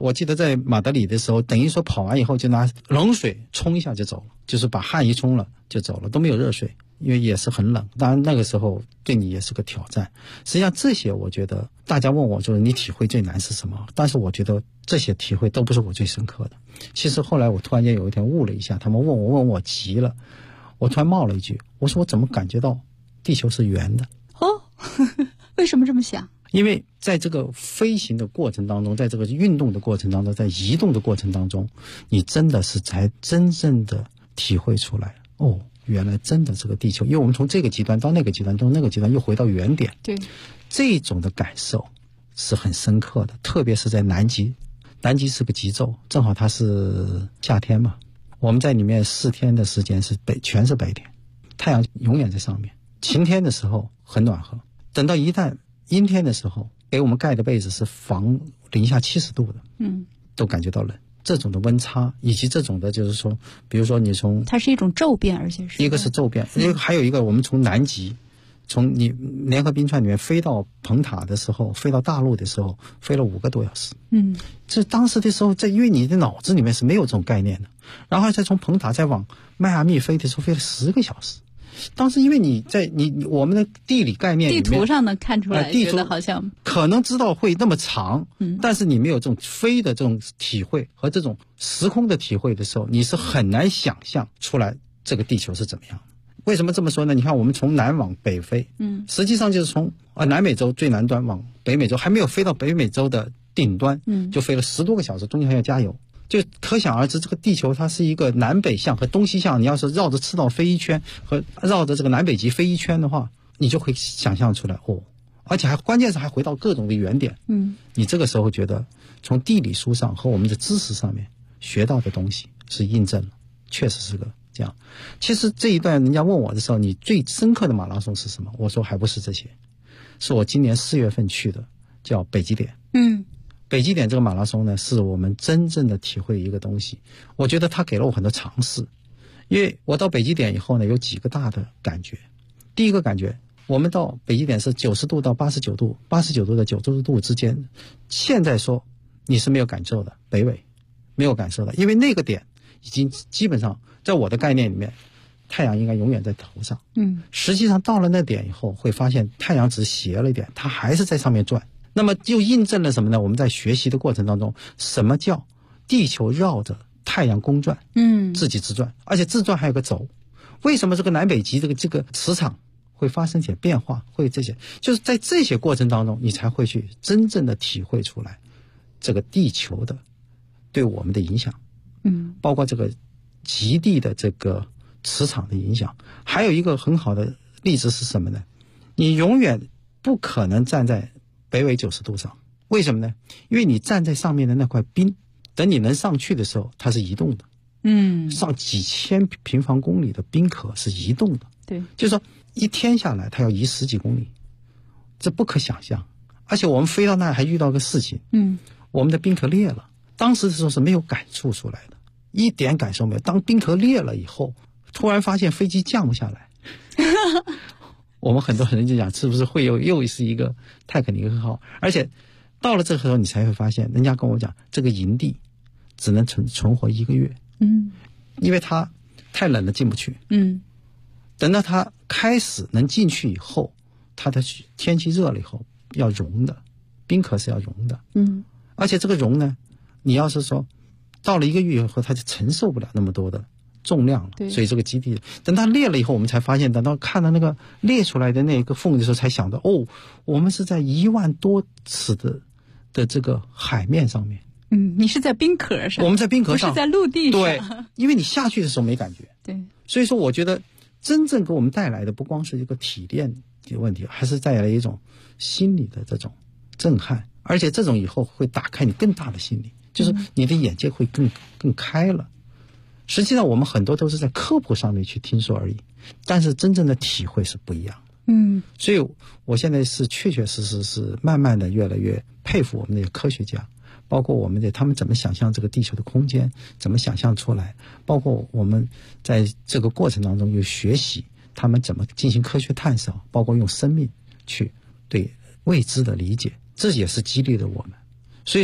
我记得在马德里的时候，等于说跑完以后就拿冷水冲一下就走了，就是把汗一冲了就走了，都没有热水，因为也是很冷。当然那个时候对你也是个挑战。实际上这些我觉得大家问我说你体会最难是什么，但是我觉得这些体会都不是我最深刻的。其实后来我突然间有一天悟了一下，他们问我急了，我突然冒了一句，我说我怎么感觉到地球是圆的？ 为什么这么想？ 因为在这个飞行的过程当中，在这个运动的过程当中，在移动的过程当中，你真的是才真正的体会出来，原来真的这个地球，因为我们从这个极端到那个极端，从那个极端又回到原点， 对， 这种的感受是很深刻的。特别是在南极，南极是个极昼，正好它是夏天嘛，我们在里面4天的时间是全是白天，太阳永远在上面，晴天的时候很暖和，等到一旦阴天的时候，给我们盖的被子是防零下70度的，都感觉到冷。这种的温差，以及这种的就是说，比如说你从它是一种骤变，而且是一个是骤变，还有一个我们从南极，从你联合冰川里面飞到蓬塔的时候，飞到大陆的时候，飞了5个多小时。这当时的时候，因为你的脑子里面是没有这种概念的，然后再从蓬塔再往迈阿密飞的时候，飞了10个小时。当时因为你在我们的地理概念里面， 地图上能看出来， 地图觉得好像可能知道会那么长，但是你没有这种飞的这种体会和这种时空的体会的时候，你是很难想象出来这个地球是怎么样的。为什么这么说呢？你看我们从南往北飞，实际上就是从南美洲最南端往北美洲，还没有飞到北美洲的顶端，就飞了10多个小时，中间还要加油。就可想而知，这个地球它是一个南北向和东西向，你要是绕着赤道飞一圈和绕着这个南北极飞一圈的话，你就会想象出来而且关键是还回到各种的原点。你这个时候觉得从地理书上和我们的知识上面学到的东西是印证了，确实是个这样。其实这一段人家问我的时候，你最深刻的马拉松是什么？我说还不是这些，是我今年4月份去的，叫北极点。北极点这个马拉松呢，是我们真正的体会一个东西。我觉得它给了我很多尝试，因为我到北极点以后呢，有几个大的感觉。第一个感觉，我们到北极点是90度到89度，89度到90度之间，现在说你是没有感受的，北纬没有感受的，因为那个点已经基本上在我的概念里面，太阳应该永远在头上。实际上到了那点以后，会发现太阳只斜了一点，它还是在上面转。那么就印证了什么呢？我们在学习的过程当中，什么叫地球绕着太阳公转，自己自转，而且自转还有个轴。为什么这个南北极这个磁场会发生些变化？会这些，就是在这些过程当中，你才会去真正的体会出来这个地球的对我们的影响。包括这个极地的这个磁场的影响。还有一个很好的例子是什么呢？你永远不可能站在北纬90度上，为什么呢？因为你站在上面的那块冰，等你能上去的时候，它是移动的。上几千平方公里的冰壳是移动的。 对， 就是说一天下来，它要移10几公里，这不可想象。而且我们飞到那还遇到个事情，我们的冰壳裂了。当时的时候是没有感触出来的，一点感受没有。当冰壳裂了以后，突然发现飞机降不下来。我们很多人就讲，是不是会又是一个泰坦尼克号？而且到了这个时候，你才会发现，人家跟我讲，这个营地只能存活1个月。因为它太冷了进不去。等到它开始能进去以后，它的天气热了以后要融的，冰壳是要融的。而且这个融呢，你要是说到了1个月以后，它就承受不了那么多的重量了。所以这个基地等它裂了以后，我们才发现，等到看到那个裂出来的那个缝的时候，才想到我们是在1万多尺的这个海面上面。 你是在冰壳上， 我们在冰壳上， 不是在陆地上。 对，因为你下去的时候没感觉。 对， 所以说我觉得真正给我们带来的不光是一个体验的问题，还是带来一种心理的这种震撼，而且这种以后会打开你更大的心理，就是你的眼界会更开了。实际上我们很多都是在科普上面去听说而已，但是真正的体会是不一样的。所以我现在是确确实实是慢慢的越来越佩服我们的科学家，包括我们他们怎么想象这个地球的空间，怎么想象出来，包括我们在这个过程当中有学习他们怎么进行科学探索，包括用生命去对未知的理解，这也是激励了我们。所以说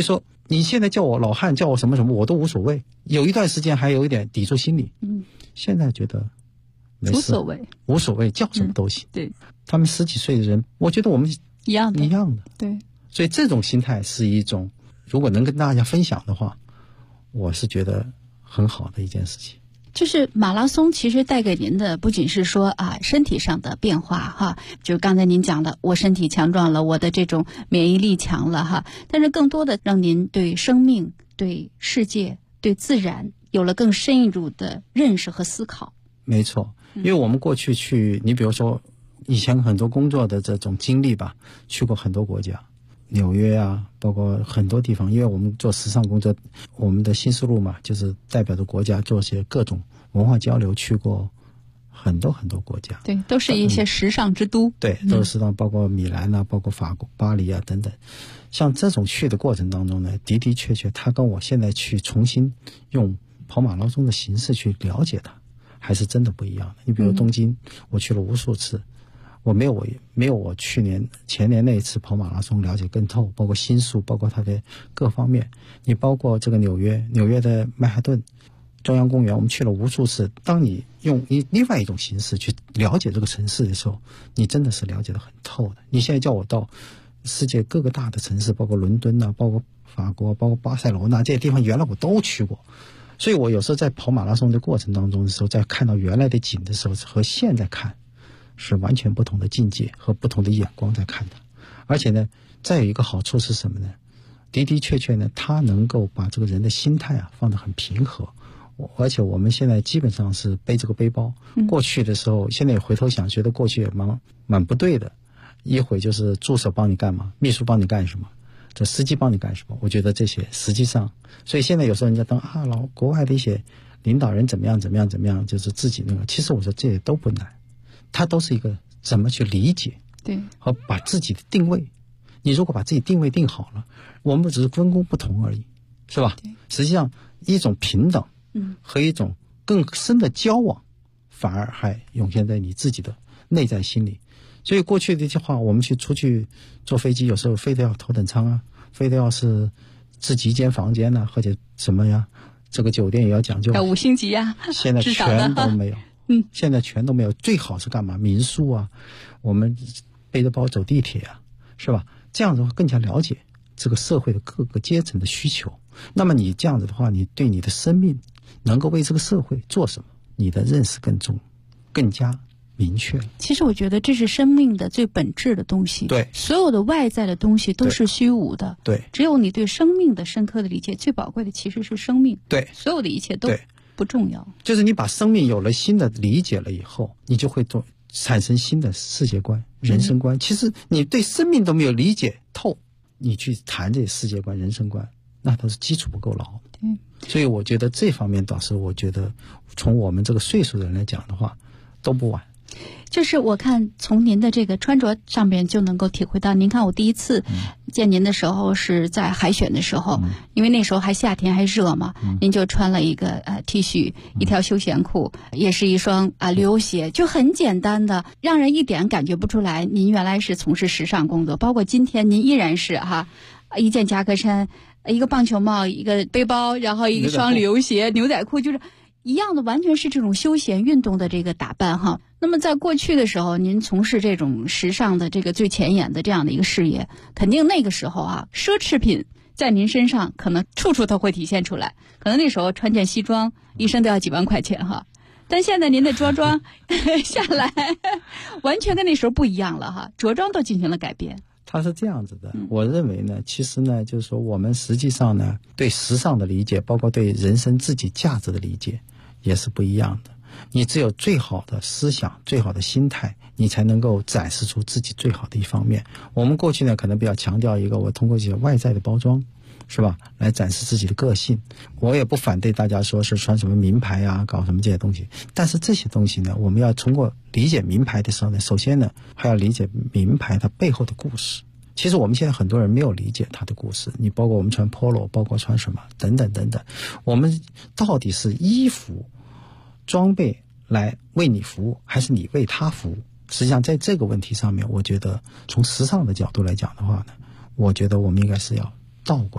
你现在叫我老汉，叫我什么什么，我都无所谓。有一段时间还有一点抵触心理，现在觉得没事，无所谓，叫什么都行。 对， 他们10几岁的人，我觉得我们一样的。 对，所以这种心态是一种，如果能跟大家分享的话，我是觉得很好的一件事情。 就是马拉松其实带给您的不仅是说身体上的变化哈，就刚才您讲的，我身体强壮了，我的这种免疫力强了哈，但是更多的让您对生命、对世界、对自然有了更深一入的认识和思考。 没错，因为我们过去你比如说以前很多工作的这种经历吧，去过很多国家，纽约啊，包括很多地方，因为我们做时尚工作，我们的新丝路嘛，就是代表着国家做些各种文化交流，去过很多很多国家。 对，都是一些时尚之都。 对，都是时尚，包括米兰啊，包括法国巴黎啊等等。像这种去的过程当中呢，的的确确，他跟我现在去重新用跑马拉松的形式去了解它，还是真的不一样的。你比如东京，我去了无数次。我没有我前年那一次跑马拉松了解更透，包括新宿，包括它的各方面。你包括这个纽约的曼哈顿中央公园，我们去了无数次。当你用另外一种形式去了解这个城市的时候，你真的是了解得很透的。你现在叫我到世界各个大的城市，包括伦敦啊，包括法国，包括巴塞罗那这些地方，原来我都去过。所以我有时候在跑马拉松的过程当中的时候，在看到原来的景的时候，和现在看是完全不同的境界和不同的眼光在看的。而且呢，再有一个好处是什么呢？的的确确呢，他能够把这个人的心态放得很平和。而且我们现在基本上是背这个背包，过去的时候，现在回头想，觉得过去也蛮不对的。一会就是助手帮你干嘛，秘书帮你干什么，这司机帮你干什么，我觉得这些实际上，所以现在有时候人家当国外的一些领导人怎么样，就是自己那个，其实我说这些都不难。它都是一个怎么去理解， 对， 和把自己的定位。你如果把自己定位定好了，我们只是分工不同而已，是吧？实际上一种平等，和一种更深的交往，反而还涌现在你自己的内在心里。所以过去的一句话，我们出去坐飞机，有时候非得要头等舱啊，非得要是自己一间房间啊，或者什么呀，这个酒店也要讲究， 要5星级啊， 现在全都没有。现在全都没有，最好是干嘛？民宿啊，我们背着包走地铁啊，是吧？这样子的话更加了解这个社会的各个阶层的需求。那么你这样子的话，你对你的生命能够为这个社会做什么，你的认识更加明确了。 其实我觉得这是生命的最本质的东西。 对， 所有的外在的东西都是虚无的。 对， 只有你对生命的深刻的理解，最宝贵的其实是生命。 对， 所有的一切都不重要。 就是你把生命有了新的理解了以后，你就会产生新的世界观、人生观。其实你对生命都没有理解透，你去谈这些世界观、人生观，那都是基础不够牢。所以我觉得这方面倒是，我觉得从我们这个岁数的人来讲的话，都不晚。 就是我看从您的这个穿着上面就能够体会到，您看我第一次见您的时候是在海选的时候，因为那时候还夏天还热嘛，您就穿了一个T 恤，一条休闲裤，也是一双旅游鞋，就很简单的，让人一点感觉不出来您原来是从事时尚工作。包括今天您依然是一件夹克衫，一个棒球帽，一个背包，然后一双旅游鞋，牛仔裤，就是一样的，完全是这种休闲运动的这个打扮哈。那么在过去的时候，您从事这种时尚的这个最前沿的这样的一个事业，肯定那个时候奢侈品在您身上可能处处都会体现出来。可能那时候穿件西装，一身都要几万块钱哈。但现在您的着装下来，完全跟那时候不一样了哈，着装都进行了改变。 它是这样子的，我认为呢，其实呢，就是说我们实际上呢，对时尚的理解，包括对人生自己价值的理解，也是不一样的。你只有最好的思想、最好的心态，你才能够展示出自己最好的一方面。我们过去呢，可能比较强调一个，我通过一些外在的包装，是吧，来展示自己的个性。我也不反对大家说是穿什么名牌啊，搞什么这些东西。但是这些东西呢，我们要通过理解名牌的时候呢，首先呢，还要理解名牌它背后的故事。其实我们现在很多人没有理解它的故事，你包括我们穿 polo， 包括穿什么等等等等，我们到底是衣服装备来为你服务，还是你为他服务？实际上在这个问题上面，我觉得从时尚的角度来讲的话呢，我觉得我们应该是要倒过来，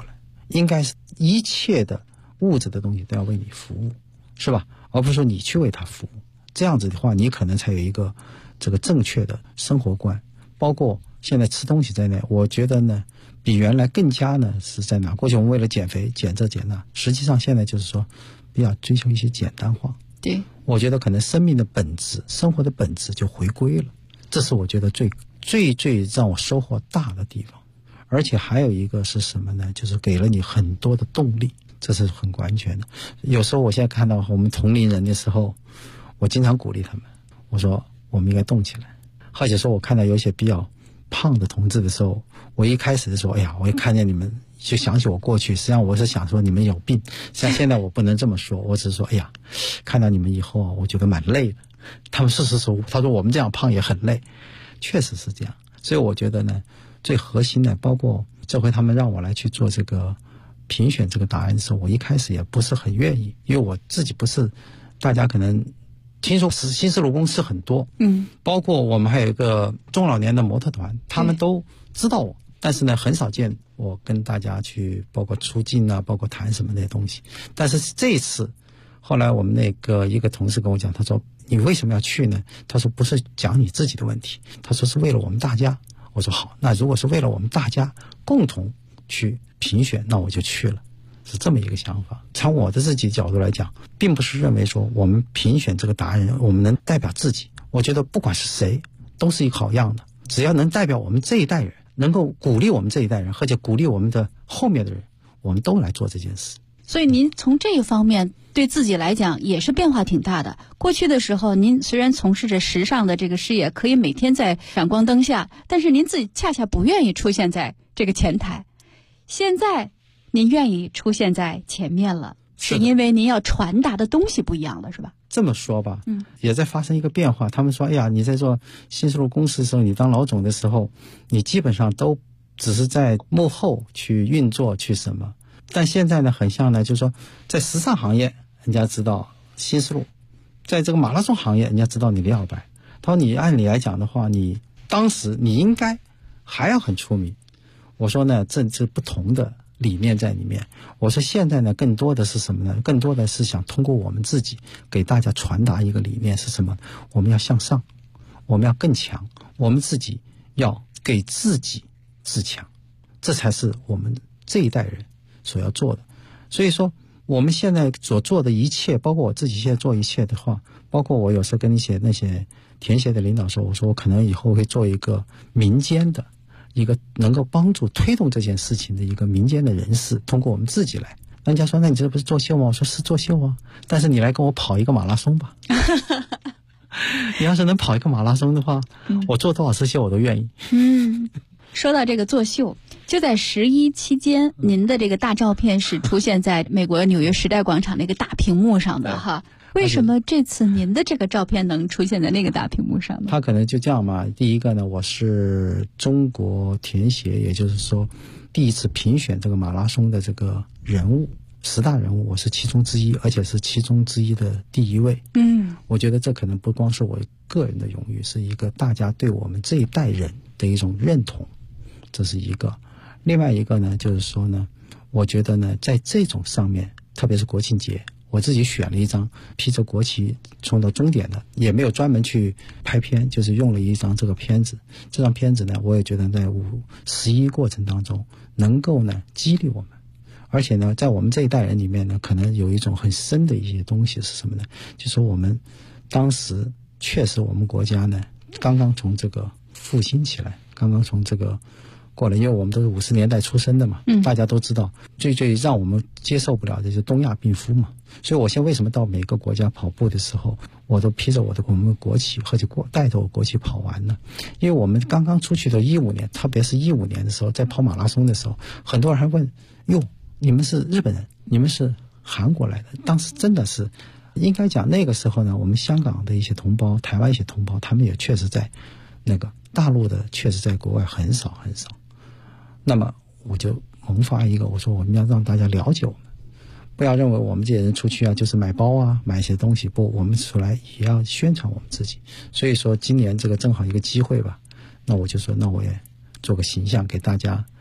应该是一切的物质的东西都要为你服务，是吧？而不是说你去为它服务。这样子的话，你可能才有一个这个正确的生活观。包括现在吃东西在内，我觉得呢，比原来更加呢是在哪？过去我们为了减肥减这减那，实际上现在就是说比较追求一些简单化。 对， 我觉得可能生命的本质、生活的本质就回归了，这是我觉得最让我收获大的地方。而且还有一个是什么呢？就是给了你很多的动力，这是很完全的。有时候我现在看到我们同龄人的时候，我经常鼓励他们，我说我们应该动起来。或者说我看到有些比较胖的同志的时候，我一开始的时候，哎呀，我一看见你们就想起我过去，实际上我是想说你们有病。像现在我不能这么说，我只是说，哎呀，看到你们以后啊，我觉得蛮累的。他们事实说，他说我们这样胖也很累，确实是这样。所以我觉得呢，最核心的，包括这回他们让我来去做这个评选这个答案的时候，我一开始也不是很愿意，因为我自己不是，大家可能听说新丝路公司很多，包括我们还有一个中老年的模特团，他们都知道我，但是呢，很少见我跟大家去包括出镜啊，包括谈什么那些东西。但是这一次，后来我们那个一个同事跟我讲，他说你为什么要去呢？他说不是讲你自己的问题，他说是为了我们大家。我说好，那如果是为了我们大家共同去评选，那我就去了，是这么一个想法。从我的自己角度来讲，并不是认为说我们评选这个答案人，我们能代表自己。我觉得不管是谁，都是一个好样的，只要能代表我们这一代人，能够鼓励我们这一代人，或者鼓励我们的后面的人，我们都来做这件事。 所以您从这个方面对自己来讲也是变化挺大的。过去的时候，您虽然从事着时尚的这个事业，可以每天在闪光灯下，但是您自己恰恰不愿意出现在这个前台。现在您愿意出现在前面了，是因为您要传达的东西不一样了，是吧？ 这么说吧，也在发生一个变化。他们说，哎呀，你在做新丝路公司的时候，你当老总的时候，你基本上都只是在幕后去运作去什么。但现在呢，很像呢，就是说，在时尚行业，人家知道新丝路；在这个马拉松行业，人家知道你李小白。他说，你按理来讲的话，你当时你应该还要很出名。我说呢，这是不同的理念在里面。我说现在呢，更多的是什么呢？更多的是想通过我们自己给大家传达一个理念是什么？我们要向上，我们要更强，我们自己要给自己自强，这才是我们这一代人所要做的。所以说我们现在所做的一切，包括我自己现在做一切的话，包括我有时候跟那些田协的领导说，我说我可能以后会做一个民间的一个能够帮助推动这件事情的一个民间的人士，通过我们自己来。人家说那你这不是作秀吗？我说是作秀啊，但是你来跟我跑一个马拉松吧你要是能跑一个马拉松的话，我做多少次秀我都愿意。 说到这个作秀，就在11期间，您的这个大照片是出现在美国纽约时代广场那个大屏幕上的哈。为什么这次您的这个照片能出现在那个大屏幕上呢？ 他可能就这样嘛。第一个呢，我是中国田协，也就是说第一次评选这个马拉松的这个人物，10大人物，我是其中之一，而且是其中之一的第一位。我觉得这可能不光是我个人的荣誉，是一个大家对我们这一代人的一种认同，这是一个。另外一个呢，就是说呢，我觉得呢，在这种上面，特别是国庆节，我自己选了一张披着国旗冲到终点的，也没有专门去拍片，就是用了一张这个片子。这张片子呢，我也觉得在11过程当中能够呢激励我们，而且呢，在我们这一代人里面呢，可能有一种很深的一些东西是什么呢？就是我们当时确实我们国家呢刚刚从这个复兴起来，刚刚从这个过来，因为我们都是50年代出生的嘛，大家都知道最让我们接受不了的就是东亚病夫嘛。所以我现在为什么到每个国家跑步的时候，我都披着我们国旗或者带着我国旗跑完呢？因为我们刚刚出去的15年，特别是15年的时候，在跑马拉松的时候，很多人还问，哟，你们是日本人，你们是韩国来的。当时真的是应该讲，那个时候呢，我们香港的一些同胞，台湾一些同胞，他们也确实在那个大陆的，确实在国外很少很少。那么我就萌发一个，我说我们要让大家了解我们，不要认为我们这些人出去啊就是买包啊买一些东西，不，我们出来也要宣传我们自己。所以说今年这个正好一个机会吧，那我就说那我也做个形象给大家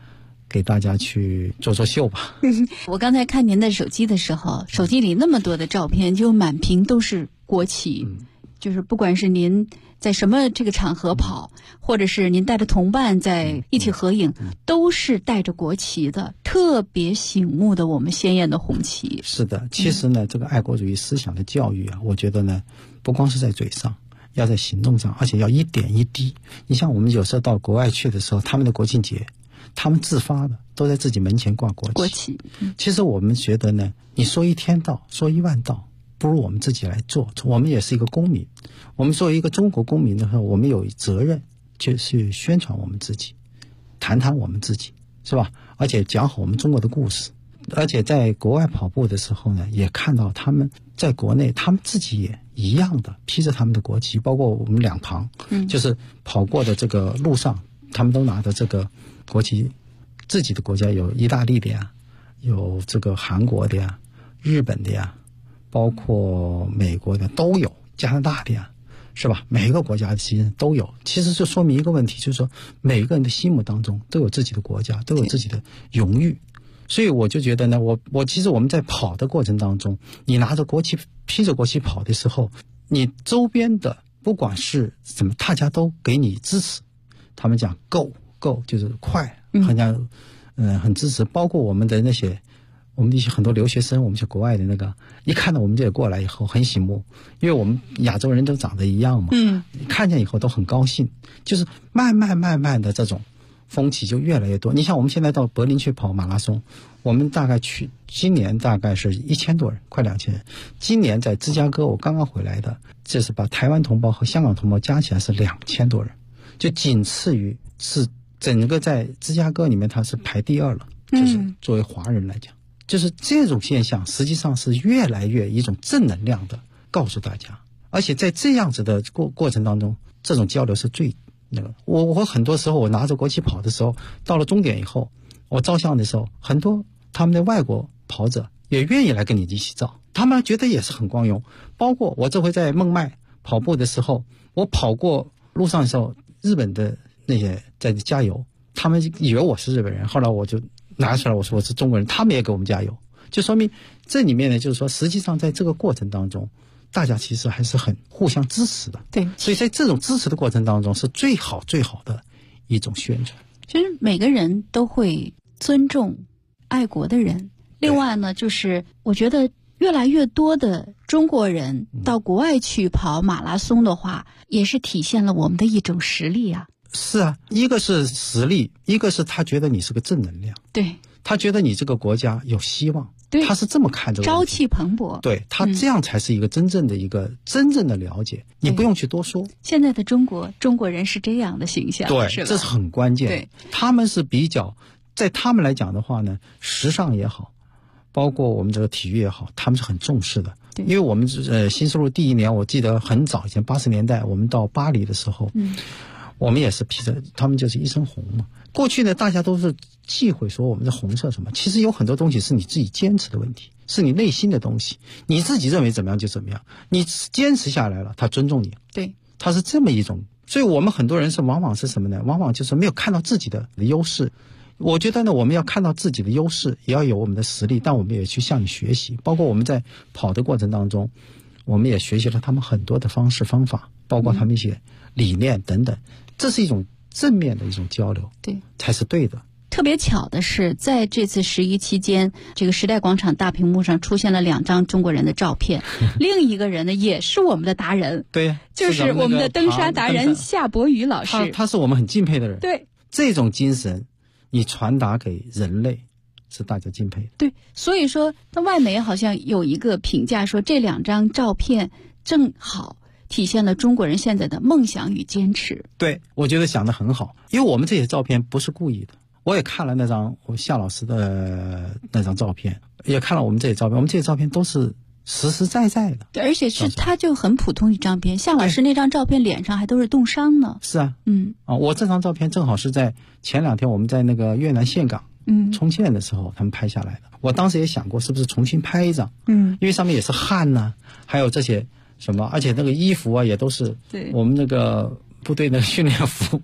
给大家去做做秀吧。 我刚才看您的手机的时候，手机里那么多的照片，就满屏都是国旗，就是不管是您在什么这个场合跑，或者是您带着同伴在一起合影，都是带着国旗的，特别醒目的我们鲜艳的红旗。 是的，其实呢，这个爱国主义思想的教育啊，我觉得呢，不光是在嘴上，要在行动上，而且要一点一滴。你像我们有时候到国外去的时候，他们的国庆节，他们自发的都在自己门前挂国旗。其实我们觉得呢，你说一天道，说一万道，不如我们自己来做。我们也是一个公民，我们作为一个中国公民的时候，我们有责任就是宣传我们自己，谈谈我们自己，是吧？而且讲好我们中国的故事。而且在国外跑步的时候呢，也看到他们在国内，他们自己也一样的披着他们的国旗，包括我们两旁，就是跑过的这个路上，他们都拿着这个国旗。自己的国家有意大利的呀，有这个韩国的呀，日本的呀，包括美国的都有，加拿大的呀，是吧？每一个国家其实都有。其实就说明一个问题，就是说每个人的心目当中都有自己的国家，都有自己的荣誉。所以我就觉得呢，我其实我们在跑的过程当中，你拿着国旗披着国旗跑的时候，你周边的不管是怎么，大家都给你支持。他们讲 go 就是快，好像很支持。包括我们的一些很多留学生，我们去国外的那个，一看到我们这里过来以后很醒目，因为我们亚洲人都长得一样嘛，看见以后都很高兴。就是慢慢的这种风气就越来越多。你像我们现在到柏林去跑马拉松，我们大概今年大概是1000多人，快2000人。今年在芝加哥我刚刚回来的，这是把台湾同胞和香港同胞加起来是2000多人，就仅次于是整个在芝加哥里面它是排第2了，就是作为华人来讲，就是这种现象实际上是越来越一种正能量的告诉大家。而且在这样子的过程当中，这种交流是最那个。我很多时候我拿着国旗跑的时候，到了终点以后，我照相的时候，很多他们的外国跑者也愿意来跟你一起照，他们觉得也是很光荣。包括我这回在孟买跑步的时候，我跑过路上的时候，日本的那些在加油，他们以为我是日本人，后来我就拿出来我说我是中国人，他们也给我们加油，就说明这里面呢，就是说实际上在这个过程当中，大家其实还是很互相支持的。 对， 所以在这种支持的过程当中，是最好的一种宣传。 其实每个人都会尊重爱国的人。另外呢，就是我觉得越来越多的中国人到国外去跑马拉松的话，也是体现了我们的一种实力啊。 是啊，一个是实力，一个是他觉得你是个正能量， 对， 他觉得你这个国家有希望， 对， 他是这么看这个问题， 朝气蓬勃， 对，他这样才是一个真正的了解，你不用去多说。 现在的中国人是这样的形象， 对， 是吧？ 这是很关键。 对， 他们是比较，在他们来讲的话呢，时尚也好，包括我们这个体育也好，他们是很重视的。因为我们新丝路第一年，我记得很早以前80年代，我们到巴黎的时候，我们也是披着，他们就是一身红嘛。过去呢，大家都是忌讳说我们的红色什么，其实有很多东西是你自己坚持的问题，是你内心的东西，你自己认为怎么样就怎么样，你坚持下来了，他尊重你。 对， 他是这么一种。所以我们很多人是往往是什么呢？往往就是没有看到自己的优势。我觉得呢，我们要看到自己的优势，也要有我们的实力，但我们也去向你学习。包括我们在跑的过程当中，我们也学习了他们很多的方式方法，包括他们一些理念等等，这是一种正面的一种交流， 对， 才是对的。 特别巧的是，在这次11期间，这个时代广场大屏幕上出现了2张中国人的照片，另一个人呢也是我们的达人， 对， 就是我们的登山达人夏伯渝老师， 他是我们很敬佩的人。 对， 这种精神你传达给人类，是大家敬佩的。 对，所以说那外媒好像有一个评价说，这2张照片正好体现了中国人现在的梦想与坚持。 对，我觉得想得很好，因为我们这些照片不是故意的。我也看了那张夏老师的那张照片，也看了我们这些照片，我们这些照片都是实实在在的。 对，而且是他就很普通一张片，夏老师那张照片脸上还都是冻伤呢。 是啊，我这张照片正好是在前2天我们在那个越南岘港重建的时候他们拍下来的。我当时也想过是不是重新拍一张，因为上面也是汗呐，还有这些什么，而且那个衣服啊也都是我们那个部队的训练服。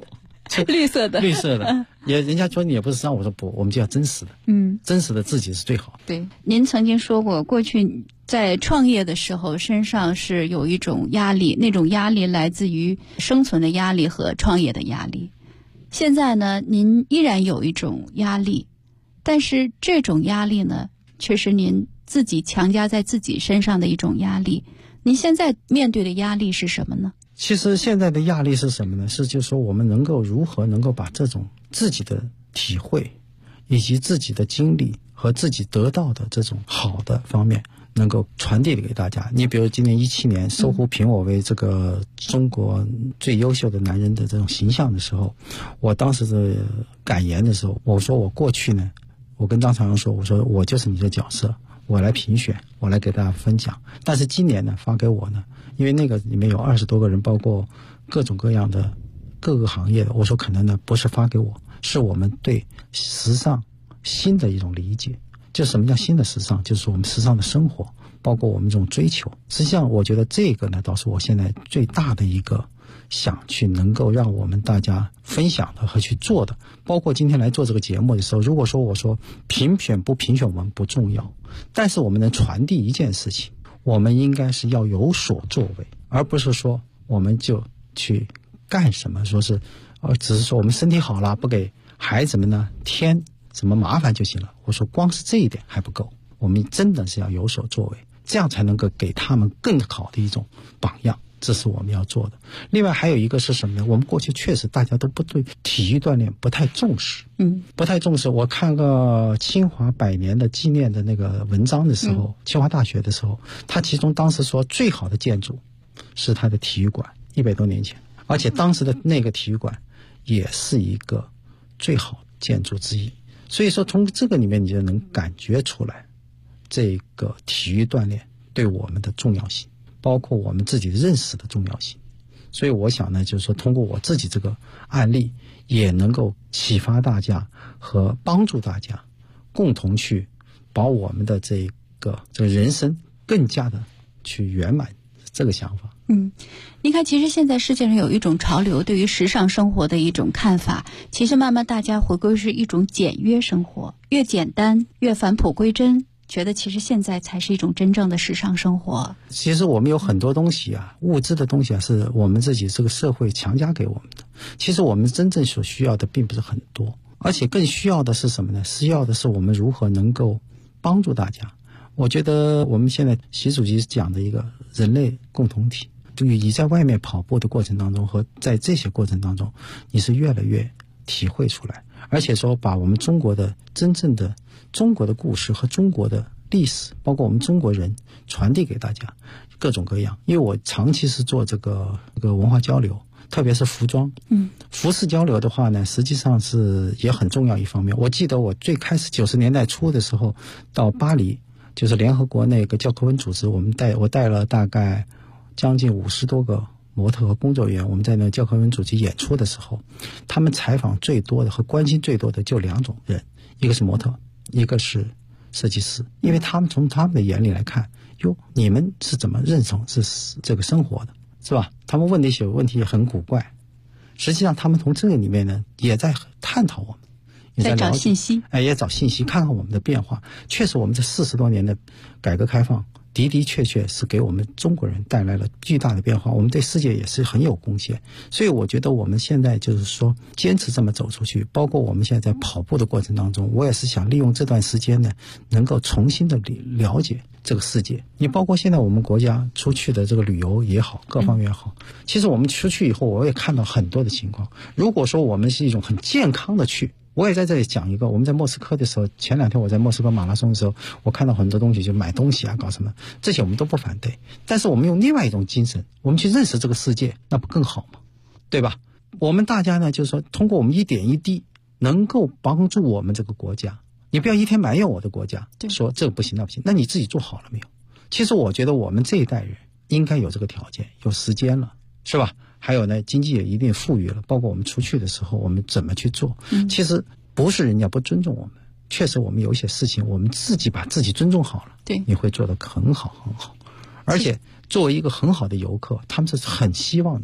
绿色的， 绿色的，也人家说你也不是伤，我说不，我们就要真实的，真实的自己是最好的。 对，您曾经说过，过去在创业的时候，身上是有一种压力，那种压力来自于生存的压力和创业的压力。现在呢，您依然有一种压力，但是这种压力呢，却是您自己强加在自己身上的一种压力。您现在面对的压力是什么呢？ 其实现在的压力是什么呢？是就是说我们如何能够把这种自己的体会，以及自己的经历和自己得到的这种好的方面，能够传递给大家。你比如今年17年，搜狐评我为这个中国最优秀的男人的这种形象的时候，我当时的感言的时候，我说我过去呢，我跟张朝阳说，我说我就是你的角色，我来评选，我来给大家分享。但是今年呢，发给我呢，因为那个里面有20多个人，包括各种各样的各个行业的，我说可能呢不是发给我，是我们对时尚新的一种理解。就什么叫新的时尚，就是我们时尚的生活，包括我们这种追求。实际上我觉得这个呢，倒是我现在最大的一个想去能够让我们大家分享的和去做的。包括今天来做这个节目的时候，如果说我说评选不评选我们不重要，但是我们能传递一件事情，我们应该是要有所作为，而不是说我们就去干什么，说是只是说我们身体好了，不给孩子们呢添什么麻烦就行了。我说光是这一点还不够，我们真的是要有所作为，这样才能够给他们更好的一种榜样，这是我们要做的。另外还有一个是什么呢？我们过去确实大家都不对体育锻炼不太重视，不太重视。我看个清华100年的纪念的那个文章的时候，清华大学的时候，他其中当时说最好的建筑是他的体育馆，100多年前，而且当时的那个体育馆也是一个最好的建筑之一。所以说从这个里面你就能感觉出来这个体育锻炼对我们的重要性，包括我们自己认识的重要性。所以我想呢，就是说通过我自己这个案例，也能够启发大家和帮助大家共同去把我们的这个人生更加的去圆满，这个想法。 你看其实现在世界上有一种潮流，对于时尚生活的一种看法，其实慢慢大家回归是一种简约生活，越简单越返璞归真，觉得其实现在才是一种真正的时尚生活。 其实我们有很多东西啊，物质的东西啊，是我们自己这个社会强加给我们的。其实我们真正所需要的并不是很多，而且更需要的是什么呢？需要的是我们如何能够帮助大家。我觉得我们现在习主席讲的一个人类共同体，你在外面跑步的过程当中和在这些过程当中，你是越来越体会出来，而且说把我们中国的真正的中国的故事和中国的历史，包括我们中国人传递给大家，各种各样。因为我长期是做这个文化交流，特别是服装，服饰交流的话呢，实际上是也很重要一方面。我记得我最开始90年代初的时候到巴黎，就是联合国那个教科文组织，我带了大概将近50多个模特和工作人员，我们在那教科文组织演出的时候，他们采访最多的和关心最多的就2种人，一个是模特，一个是设计师。因为他们从他们的眼里来看，你们是怎么认同这个生活的，是吧？他们问的一些问题也很古怪，实际上他们从这个里面呢也在探讨我们，也在找信息， 也找信息，看看我们的变化。确实我们这40多年的改革开放的确是给我们中国人带来了巨大的变化，我们对世界也是很有贡献。所以我觉得我们现在就是说坚持这么走出去，包括我们现在在跑步的过程当中，我也是想利用这段时间呢，能够重新的了解这个世界。你包括现在我们国家出去的这个旅游也好，各方面也好，其实我们出去以后，我也看到很多的情况。如果说我们是一种很健康的去，我也在这里讲一个，我们在莫斯科的时候，前2天我在莫斯科马拉松的时候，我看到很多东西，就买东西啊，搞什么，这些我们都不反对。但是我们用另外一种精神，我们去认识这个世界，那不更好吗？对吧？我们大家呢，就是说通过我们一点一滴，能够帮助我们这个国家。你不要一天埋怨我的国家，说这个不行那不行，那你自己做好了没有？其实我觉得我们这一代人应该有这个条件，有时间了，是吧？还有呢，经济也一定富裕了，包括我们出去的时候我们怎么去做。其实不是人家不尊重我们，确实我们有一些事情我们自己把自己尊重好了，对，你会做得很好很好。而且作为一个很好的游客，他们是很希望你的。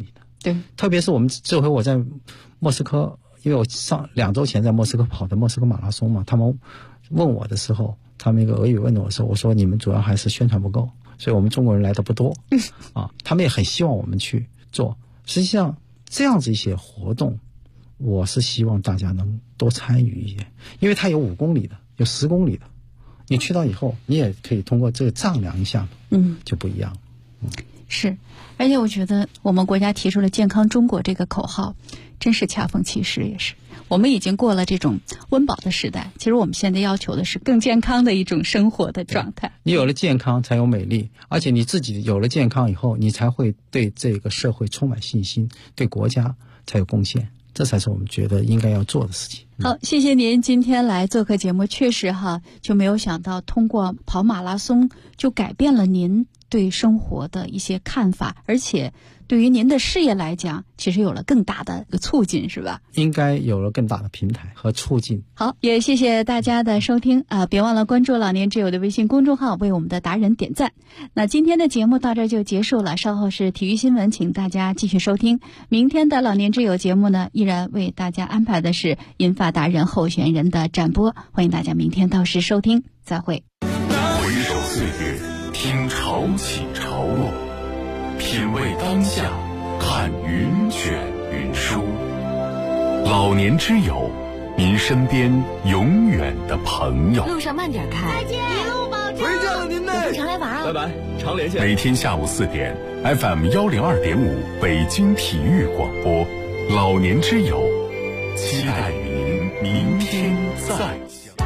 对， 特别是我们这回我在莫斯科，因为我上2周前在莫斯科跑的莫斯科马拉松嘛，他们问我的时候，他们一个俄语问我的时候，我说你们主要还是宣传不够，所以我们中国人来的不多啊，他们也很希望我们去做。实际上这样子一些活动，我是希望大家能多参与一些，因为它有5公里的，有10公里的，你去到以后，你也可以通过这个丈量一下，就不一样。 是，而且我觉得我们国家提出了健康中国这个口号，真是恰逢其时，也是我们已经过了这种温饱的时代，其实我们现在要求的是更健康的一种生活的状态。 你有了健康才有美丽，而且你自己有了健康以后，你才会对这个社会充满信心，对国家才有贡献，这才是我们觉得应该要做的事情。 好，谢谢您今天来做客节目，确实就没有想到通过跑马拉松就改变了您对生活的一些看法，而且对于您的事业来讲，其实有了更大的一个促进，是吧？ 应该有了更大的平台和促进。 好，也谢谢大家的收听别忘了关注老年之友的微信公众号，为我们的达人点赞。那今天的节目到这就结束了，稍后是体育新闻，请大家继续收听。明天的老年之友节目呢，依然为大家安排的是银发达人候选人的展播，欢迎大家明天到时收听，再会。 回首岁月，听潮起潮落，品味当下，看云卷云舒。老年之友，您身边永远的朋友。 路上慢点开， 再见，一路保重。 回见了您呢， 我们常来玩啊。 拜拜，常联系。 每天下午4点 ，FM 102.5北京体育广播，老年之友，期待您明天再相。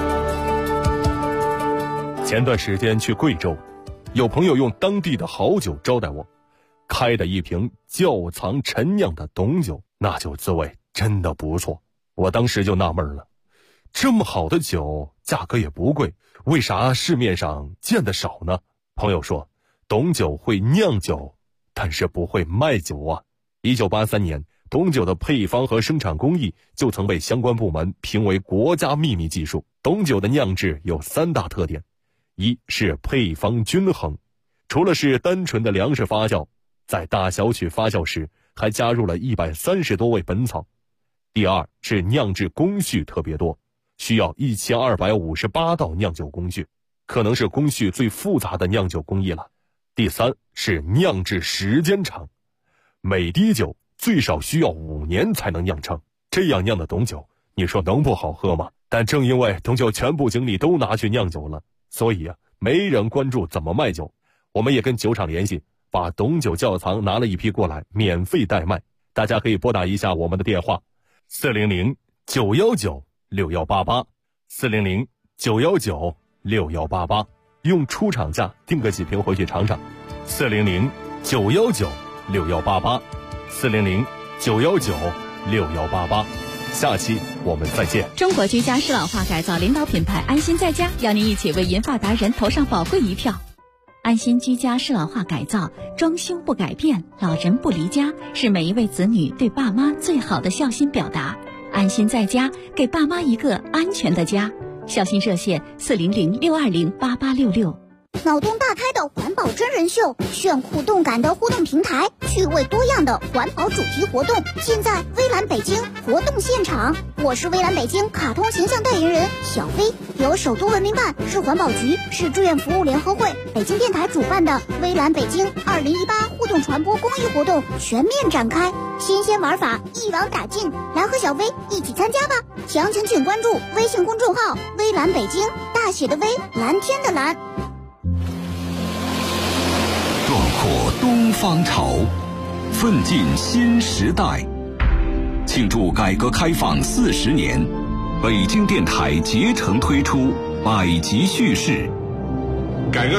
前段时间去贵州，有朋友用当地的好酒招待我，开的一瓶窖藏陈酿的董酒，那酒滋味真的不错。我当时就纳闷了，这么好的酒价格也不贵，为啥市面上见得少呢？朋友说，董酒会酿酒，但是不会卖酒啊。1983年，董酒的配方和生产工艺就曾被相关部门评为国家秘密技术。董酒的酿制有3大特点，一是配方均衡，除了是单纯的粮食发酵，在大小曲发酵时还加入了130多味本草。第二是酿制工序特别多，需要1258道酿酒工序，可能是工序最复杂的酿酒工艺了。第三是酿制时间长，每滴酒最少需要5年才能酿成，这样酿的董酒，你说能不好喝吗？但正因为董酒全部精力都拿去酿酒了，所以没人关注怎么卖酒。我们也跟酒厂联系，把董酒窖藏拿了一批过来，免费代卖。大家可以拨打一下我们的电话400-919-6188 400-919-6188，用出厂价订个几瓶回去尝尝。400-919-6188 400-919-6188。下期我们再见。 中国居家适老化改造领导品牌安心在家，邀您一起为银发达人投上宝贵一票。安心居家适老化改造，装修不改变，老人不离家，是每一位子女对爸妈最好的孝心表达。安心在家，给爸妈一个安全的家。孝心热线400-620-8866。 脑洞大开的环保真人秀，炫酷动感的互动平台，趣味多样的环保主题活动，尽在微蓝北京活动现场。我是微蓝北京卡通形象代言人小飞，由首都文明办、市环保局、市志愿服务联合会、北京电台主办的微蓝北京2018互动传播公益活动全面展开，新鲜玩法一网打尽，来和小飞一起参加吧！详情请关注微信公众号微蓝北京，大写的微，蓝天的蓝。 壮阔东方潮，奋进新时代。庆祝改革开放40年，北京电台竭诚推出百集叙事。改革